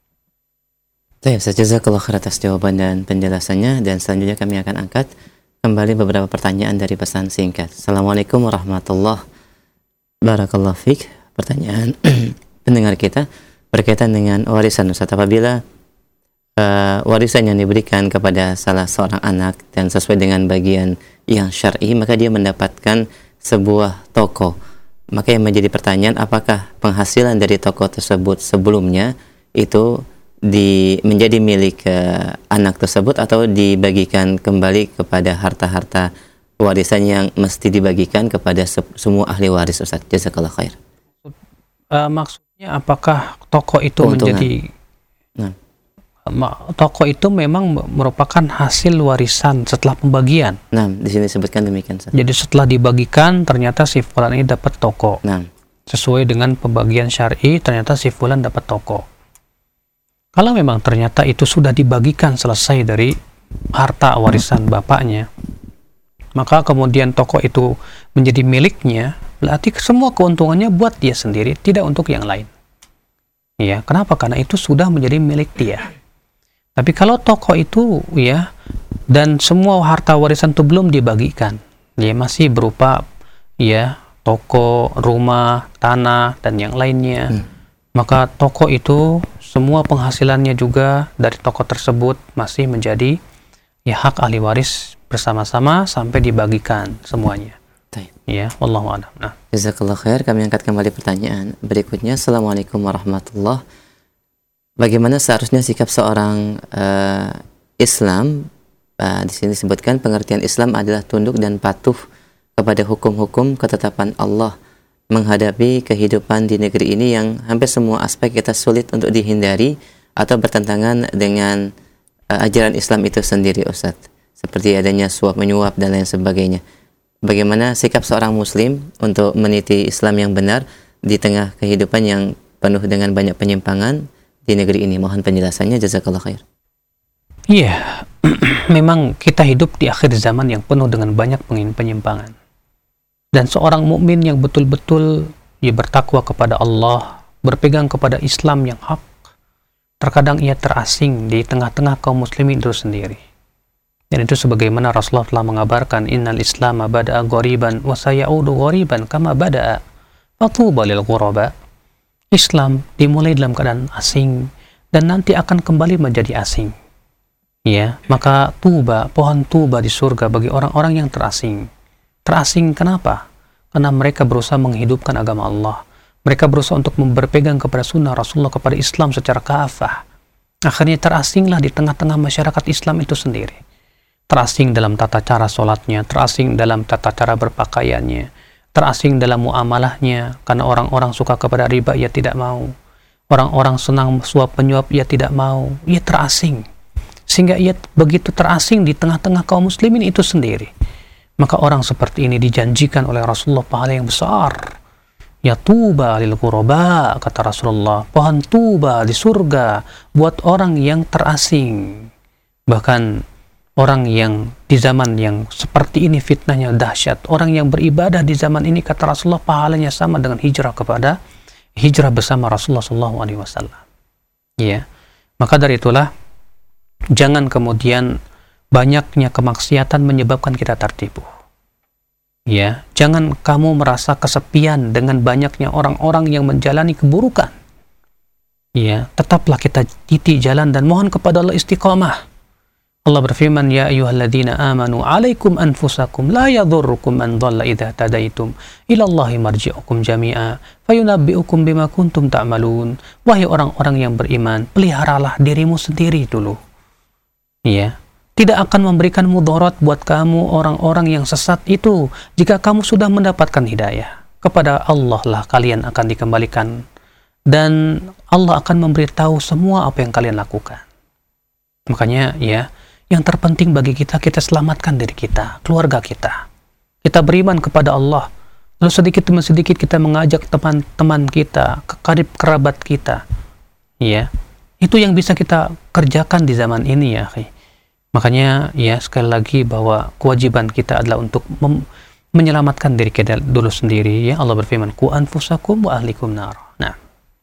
Baik, jazakallahu khair atas jawaban dan penjelasannya, dan selanjutnya kami akan angkat kembali beberapa pertanyaan dari pesan singkat. Assalamualaikum warahmatullahi barakallahu fik. Pertanyaan pendengar kita berkaitan dengan warisan Ustaz. Apabila uh, warisan yang diberikan kepada salah seorang anak dan sesuai dengan bagian yang syar'i, maka dia mendapatkan sebuah toko. Maka yang menjadi pertanyaan, apakah penghasilan dari toko tersebut sebelumnya itu di, menjadi milik uh, anak tersebut atau dibagikan kembali kepada harta-harta warisan yang mesti dibagikan kepada se semua ahli waris, Ustaz? Jazakallah khair. Uh, maksudnya apakah toko itu Keuntungan. menjadi nah. Toko itu memang merupakan hasil warisan setelah pembagian. Nah, di sini disebutkan demikian, Ustaz. Jadi setelah dibagikan ternyata si fulan ini dapat toko. Nah. Sesuai dengan pembagian syar'i ternyata si fulan dapat toko. Kalau memang ternyata itu sudah dibagikan selesai dari harta warisan bapaknya, maka kemudian toko itu menjadi miliknya, berarti semua keuntungannya buat dia sendiri, tidak untuk yang lain. Ya, kenapa? Karena itu sudah menjadi milik dia. Tapi kalau toko itu ya dan semua harta warisan itu belum dibagikan, ya masih berupa ya toko, rumah, tanah dan yang lainnya, hmm. maka toko itu semua penghasilannya juga dari toko tersebut masih menjadi ya hak ahli waris bersama-sama sampai dibagikan semuanya. Baik. Ya, wallahu a'lam. Nah, jazakallahu khair. Kami angkat kembali pertanyaan berikutnya. Assalamualaikum warahmatullahi wabarakatuh. Bagaimana seharusnya sikap seorang uh, Islam? Uh, di sini disebutkan pengertian Islam adalah tunduk dan patuh kepada hukum-hukum ketetapan Allah menghadapi kehidupan di negeri ini yang hampir semua aspek kita sulit untuk dihindari atau bertentangan dengan uh, ajaran Islam itu sendiri, Ustaz. Seperti adanya suap menyuap dan lain sebagainya. Bagaimana sikap seorang muslim untuk meniti Islam yang benar di tengah kehidupan yang penuh dengan banyak penyimpangan di negeri ini? Mohon penjelasannya, jazakallah khair. Iya, memang kita hidup di akhir zaman yang penuh dengan banyak penyimpangan. Dan seorang mukmin yang betul-betul ia bertakwa kepada Allah, berpegang kepada Islam yang hak, terkadang ia terasing di tengah-tengah kaum muslimin itu sendiri. Dan itu sebagaimana Rasulullah telah mengabarkan, innal Islam bada'a ghariban wa sayaudu ghariban kama bada'a fatuba lil ghuraba. Islam dimulai dalam keadaan asing dan nanti akan kembali menjadi asing. Ya, maka tuba, pohon tuba di surga bagi orang-orang yang terasing. Terasing kenapa? Karena mereka berusaha menghidupkan agama Allah. Mereka berusaha untuk berpegang kepada sunnah Rasulullah, kepada Islam secara kafah. Akhirnya terasinglah di tengah-tengah masyarakat Islam itu sendiri. Terasing dalam tata cara sholatnya, terasing dalam tata cara berpakaiannya, terasing dalam muamalahnya, karena orang-orang suka kepada riba, ia tidak mau. Orang-orang senang suap penyuap, ia tidak mau. Ia terasing. Sehingga ia begitu terasing di tengah-tengah kaum muslimin itu sendiri. Maka orang seperti ini dijanjikan oleh Rasulullah pahala yang besar. Ya tuba lil ghuraba, kata Rasulullah. Pohon tuba di surga buat orang yang terasing. Bahkan orang yang di zaman yang seperti ini fitnahnya dahsyat, orang yang beribadah di zaman ini, kata Rasulullah, pahalanya sama dengan hijrah kepada hijrah bersama Rasulullah shallallahu alaihi wasallam. Ya, maka dari itulah jangan kemudian banyaknya kemaksiatan menyebabkan kita tertipu. Ya, jangan kamu merasa kesepian dengan banyaknya orang-orang yang menjalani keburukan. Ya, tetaplah kita titi jalan dan mohon kepada Allah istiqamah. Allah berfirman, ya ayyuhalladzina amanu alaikum anfusakum la yadhurrukum man dhalla idza tadaitum ila Allahi marji'ukum jami'a fayunabbi'ukum bima kuntum ta'malun. Wahai orang-orang yang beriman, peliharalah dirimu sendiri dulu. Ya, tidak akan memberikan mudarat buat kamu orang-orang yang sesat itu jika kamu sudah mendapatkan hidayah. Kepada Allah lah kalian akan dikembalikan dan Allah akan memberitahu semua apa yang kalian lakukan. Makanya ya, yang terpenting bagi kita, kita selamatkan diri kita, keluarga kita. Kita beriman kepada Allah. Lalu sedikit demi sedikit kita mengajak teman-teman kita, karib kerabat kita. Ya, itu yang bisa kita kerjakan di zaman ini ya. Makanya ya, sekali lagi bahwa kewajiban kita adalah untuk menyelamatkan diri kita dulu sendiri. Ya, Allah berfirman, ku anfusakum wa ahlikum nar. Nah.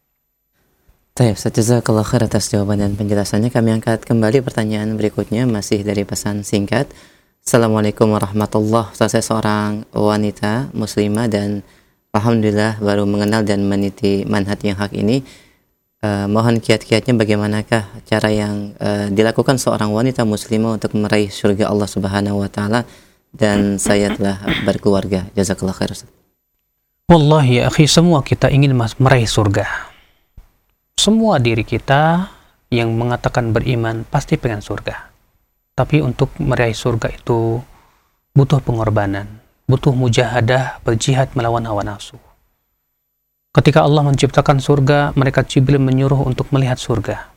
Baik, jazakallah khair atas jawaban dan penjelasannya. Kami angkat kembali pertanyaan berikutnya, masih dari pesan singkat. Assalamualaikum warahmatullahi wabarakatuh. Saya seorang wanita muslimah dan alhamdulillah baru mengenal dan meniti manhaj yang hak ini. Uh, mohon kiat-kiatnya bagaimanakah cara yang uh, dilakukan seorang wanita muslimah untuk meraih surga Allah Subhanahu wa taala, dan saya telah berkeluarga. Jazakallah khair. Wallahi ya akhi, semua kita ingin meraih surga. Semua diri kita yang mengatakan beriman pasti pengen surga. Tapi untuk meraih surga itu butuh pengorbanan, butuh mujahadah, berjihad melawan hawa nafsu. Ketika Allah menciptakan surga, malaikat Jibril menyuruh untuk melihat surga.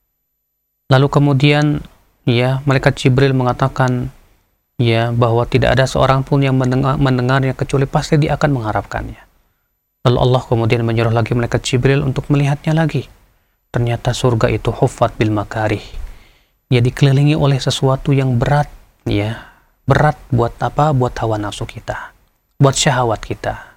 Lalu kemudian ya, malaikat Jibril mengatakan ya bahwa tidak ada seorang pun yang mendengar, mendengarnya kecuali pasti dia akan mengharapkannya. Lalu Allah kemudian menyuruh lagi malaikat Jibril untuk melihatnya lagi. Ternyata surga itu huffat bil makarih. Dia dikelilingi oleh sesuatu yang berat, ya. Berat buat apa? Buat hawa nafsu kita, buat syahwat kita.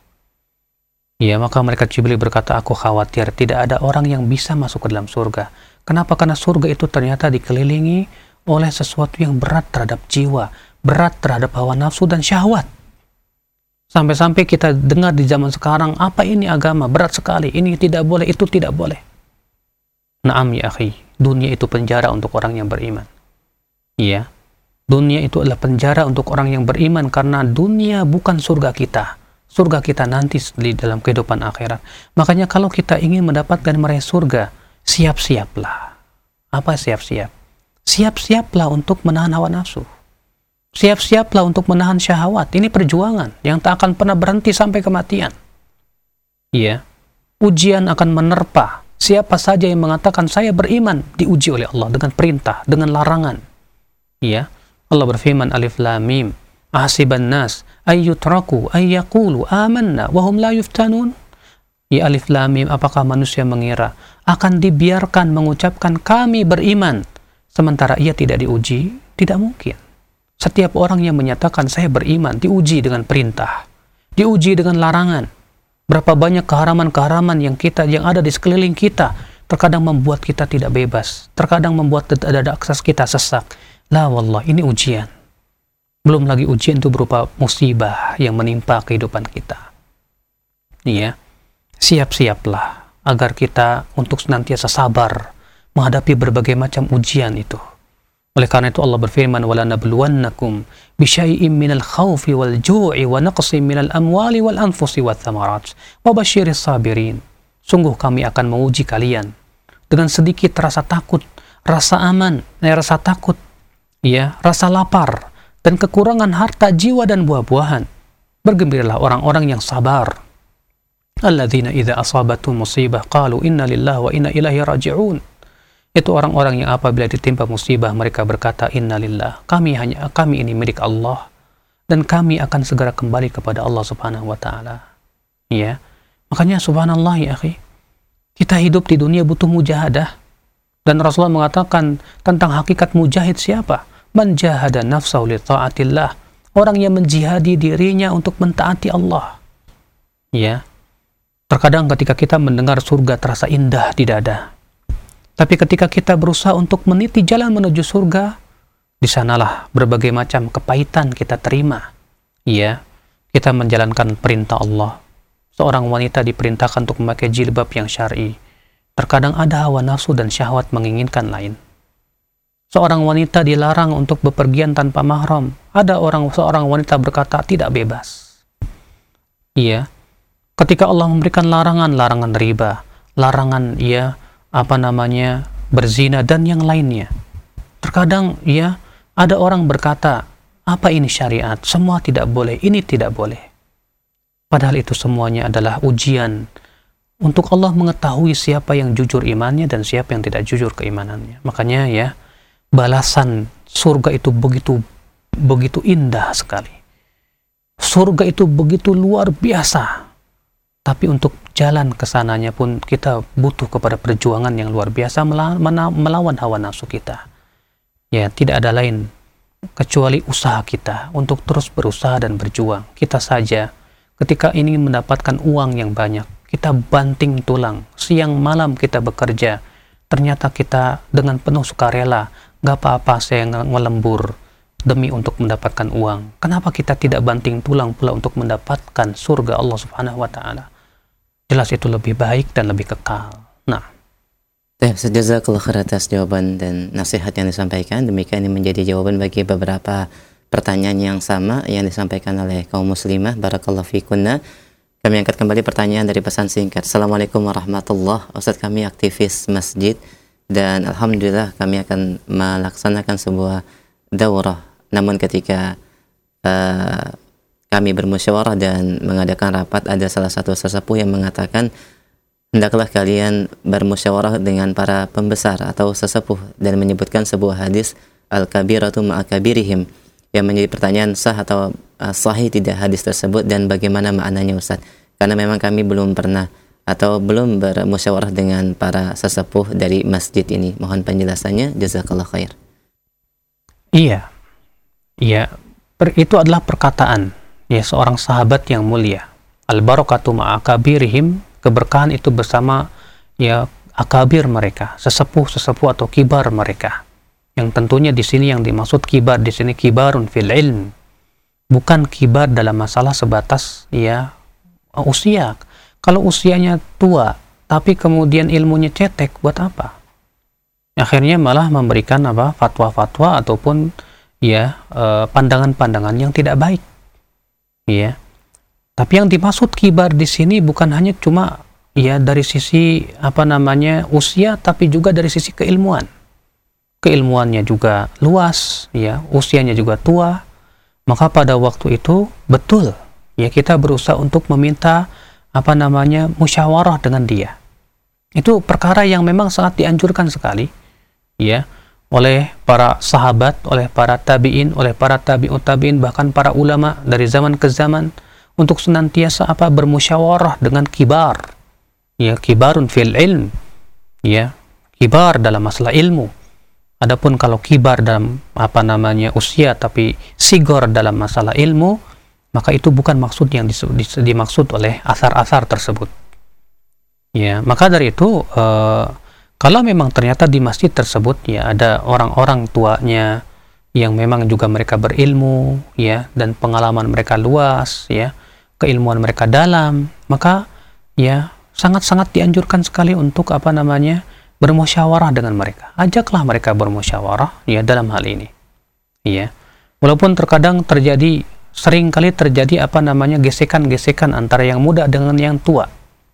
Ya, maka malaikat Jibril berkata, aku khawatir tidak ada orang yang bisa masuk ke dalam surga. Kenapa? Karena surga itu ternyata dikelilingi oleh sesuatu yang berat terhadap jiwa, berat terhadap hawa nafsu dan syahwat. Sampai-sampai kita dengar di zaman sekarang, apa ini agama? Berat sekali, ini tidak boleh, itu tidak boleh. Naam ya akhi, dunia itu penjara untuk orang yang beriman. Iya, dunia itu adalah penjara untuk orang yang beriman, karena dunia bukan surga kita. Surga kita nanti di dalam kehidupan akhirat. Makanya kalau kita ingin mendapatkan meraih surga, siap-siaplah. Apa siap-siap? Siap-siaplah untuk menahan hawa nafsu. Siap-siaplah untuk menahan syahwat. Ini perjuangan yang tak akan pernah berhenti sampai kematian. Iya. Ujian akan menerpa siapa saja yang mengatakan saya beriman, diuji oleh Allah dengan perintah, dengan larangan. Iya. Allah berfirman, Alif Lam Mim, ahasiban nas ayyutraku ayyaqulu amanna wa hum la yuftanun. Ya Alif Lam Mim, apakah manusia mengira akan dibiarkan mengucapkan kami beriman sementara ia tidak diuji? Tidak mungkin. Setiap orang yang menyatakan saya beriman diuji dengan perintah, diuji dengan larangan. Berapa banyak keharaman-keharaman yang kita yang ada di sekeliling kita terkadang membuat kita tidak bebas, terkadang membuat dada akses kita sesak. La wallah, ini ujian. Belum lagi ujian itu berupa musibah yang menimpa kehidupan kita. Iya, siap-siaplah agar kita untuk senantiasa sabar menghadapi berbagai macam ujian itu. Oleh karena itu Allah berfirman, وَلَنَبْلُوَنَّكُمْ بِشَيْءٍ مِنَ الْخَوْفِ وَالْجُوعِ وَنَقْصٍ مِنَ الْأَمْوَالِ وَالْأَنْفُسِ وَالثَّمَرَاتِ وَبَشِّرِ الصَّابِرِينَ. Sungguh kami akan menguji kalian dengan sedikit rasa takut, rasa aman, eh, rasa takut, ya, rasa lapar, dan kekurangan harta, jiwa, dan buah-buahan. Bergembiralah orang-orang yang sabar. Alladzina idza asabatuhum musibah qalu inna lillahi wa inna ilaihi raji'un. Itu orang-orang yang apabila ditimpa musibah mereka berkata innalillah, kami hanya kami ini milik Allah dan kami akan segera kembali kepada Allah Subhanahu wa taala. Ya. Makanya subhanallah ya akhi, kita hidup di dunia butuh mujahadah, dan Rasulullah mengatakan tentang hakikat mujahid siapa? Man jahada nafsahu li ta'atillah, orang yang menjihadi dirinya untuk mentaati Allah. Ya. Terkadang ketika kita mendengar surga terasa indah di dada. Tapi ketika kita berusaha untuk meniti jalan menuju surga, di sanalah berbagai macam kepahitan kita terima. Ya, kita menjalankan perintah Allah. Seorang wanita diperintahkan untuk memakai jilbab yang syar'i. Terkadang ada hawa nafsu dan syahwat menginginkan lain. Seorang wanita dilarang untuk bepergian tanpa mahram. Ada orang seorang wanita berkata tidak bebas. Iya. Ketika Allah memberikan larangan, larangan riba, larangan ya apa namanya berzina dan yang lainnya. Terkadang ya ada orang berkata, apa ini syariat? Semua tidak boleh, ini tidak boleh. Padahal itu semuanya adalah ujian untuk Allah mengetahui siapa yang jujur imannya dan siapa yang tidak jujur keimanannya. Makanya ya, balasan surga itu begitu begitu indah sekali. Surga itu begitu luar biasa. Tapi untuk jalan ke sananya pun kita butuh kepada perjuangan yang luar biasa melawan hawa nafsu kita. Ya, tidak ada lain kecuali usaha kita untuk terus berusaha dan berjuang. Kita saja ketika ingin mendapatkan uang yang banyak, kita banting tulang, siang malam kita bekerja, ternyata kita dengan penuh sukarela, gak apa-apa saya ngelembur demi untuk mendapatkan uang. Kenapa kita tidak banting tulang pula untuk mendapatkan surga Allah Subhanahu wa Ta'ala? Jelas itu lebih baik dan lebih kekal. Nah, jazakallahu khair atas jawaban dan nasihat yang disampaikan. Demikian ini menjadi jawaban bagi beberapa pertanyaan yang sama yang disampaikan oleh kaum muslimah. Barakallahu fikunna. Kami angkat kembali pertanyaan dari pesan singkat. Assalamualaikum warahmatullahi wabarakatuh. Ustaz, kami aktivis masjid dan alhamdulillah kami akan melaksanakan sebuah daurah. Namun ketika uh, kami bermusyawarah dan mengadakan rapat, ada salah satu sesepuh yang mengatakan, hendaklah kalian bermusyawarah dengan para pembesar atau sesepuh, dan menyebutkan sebuah hadis al-kabiratu ma'akabirihim, yang menjadi pertanyaan sah atau uh, sahih tidak hadis tersebut dan bagaimana maknanya Ustaz, karena memang kami belum pernah atau belum bermusyawarah dengan para sesepuh dari masjid ini. Mohon penjelasannya, jazakallah khair. Iya, iya, per, itu adalah perkataan ya seorang sahabat yang mulia. Al-barakatu ma'akabirihim, keberkahan itu bersama ya akabir mereka, sesepuh-sesepuh atau kibar mereka. Yang tentunya di sini yang dimaksud kibar di sini kibarun fil ilm, bukan kibar dalam masalah sebatas ya usia. Kalau usianya tua tapi kemudian ilmunya cetek, buat apa? Akhirnya malah memberikan apa fatwa-fatwa ataupun ya eh, pandangan-pandangan yang tidak baik. Ya. Tapi yang dimaksud kibar di sini bukan hanya cuma ya dari sisi apa namanya usia, tapi juga dari sisi keilmuan. Keilmuannya juga luas, ya, usianya juga tua. Maka pada waktu itu betul ya kita berusaha untuk meminta apa namanya musyawarah dengan dia. Itu perkara yang memang sangat dianjurkan sekali ya oleh para sahabat, oleh para tabi'in, oleh para tabi'ut tabi'in, bahkan para ulama dari zaman ke zaman untuk senantiasa apa bermusyawarah dengan kibar. Ya, kibarun fil ilm. Ya, kibar dalam masalah ilmu. Adapun kalau kibar dalam apa namanya usia tapi sigor dalam masalah ilmu, maka itu bukan maksud yang dimaksud oleh asar-asar tersebut. Ya, maka dari itu uh, kalau memang ternyata di masjid tersebut ya ada orang-orang tuanya yang memang juga mereka berilmu ya dan pengalaman mereka luas ya, keilmuan mereka dalam, maka ya sangat-sangat dianjurkan sekali untuk apa namanya bermusyawarah dengan mereka. Ajaklah mereka bermusyawarah ya dalam hal ini. Ya. Walaupun terkadang terjadi sering kali terjadi apa namanya gesekan-gesekan antara yang muda dengan yang tua.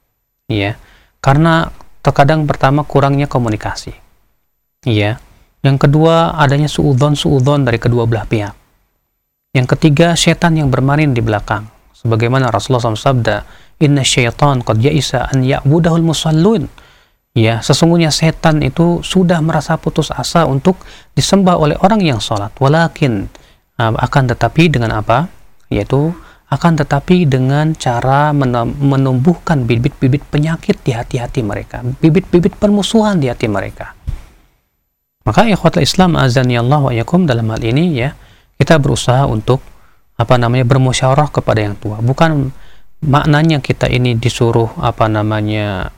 Ya. Karena terkadang pertama kurangnya komunikasi. Iya. Yang kedua adanya suudzon-suudzon dari kedua belah pihak. Yang ketiga setan yang bermain di belakang. Sebagaimana Rasulullah shallallahu alaihi wasallam sabda, "Inna syaitan qad ya'isa an ya'budahul musallun." Ya, sesungguhnya setan itu sudah merasa putus asa untuk disembah oleh orang yang sholat. Walakin akan tetapi dengan apa? Yaitu akan tetapi dengan cara menumbuhkan bibit-bibit penyakit di hati-hati mereka, bibit-bibit permusuhan di hati mereka. Maka ikhwatul Islam azani Allah wa yakum, dalam hal ini ya kita berusaha untuk apa namanya bermusyawarah kepada yang tua. Bukan maknanya kita ini disuruh apa namanya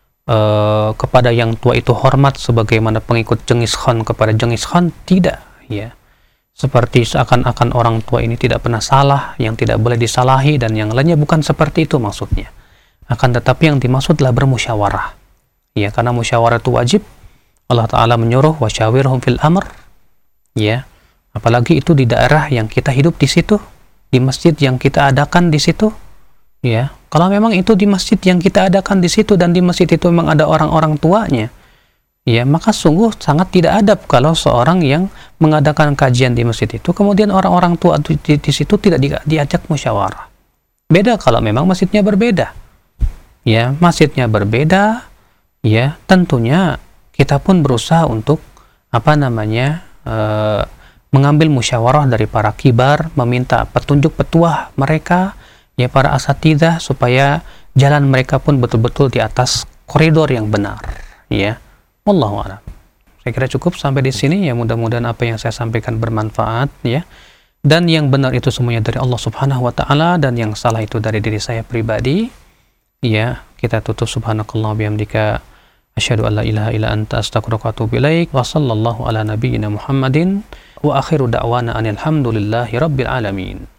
uh, kepada yang tua itu hormat sebagaimana pengikut Genghis Khan kepada Genghis Khan, tidak ya. Seperti seakan-akan orang tua ini tidak pernah salah, yang tidak boleh disalahi dan yang lainnya, bukan seperti itu maksudnya. Akan tetapi yang dimaksud adalah bermusyawarah. Ya, karena musyawarah itu wajib. Allah Ta'ala menyuruh wasyawirhum fil amr. Ya, apalagi itu di daerah yang kita hidup di situ, di masjid yang kita adakan di situ. Ya, kalau memang itu di masjid yang kita adakan di situ dan di masjid itu memang ada orang-orang tuanya, ya, maka sungguh sangat tidak adab kalau seorang yang mengadakan kajian di masjid itu kemudian orang-orang tua di, di, di situ tidak di, diajak musyawarah. Beda kalau memang masjidnya berbeda. Ya, masjidnya berbeda, ya, tentunya kita pun berusaha untuk apa namanya e, mengambil musyawarah dari para kibar, meminta petunjuk petuah mereka, ya, para asatidzah, supaya jalan mereka pun betul-betul di atas koridor yang benar, ya. Wallahu a'lam. Saya kira cukup sampai di sini, ya. Mudah-mudahan apa yang saya sampaikan bermanfaat, ya. Dan yang benar itu semuanya dari Allah Subhanahu wa taala, dan yang salah itu dari diri saya pribadi. Ya, kita tutup subhanakallah bihamdika asyhadu an la ilaha illa anta astaghfiruka wa atubu ilaik wa sallallahu ala nabiyyina Muhammadin wa akhiru da'wana anil hamdulillahi rabbil alamin.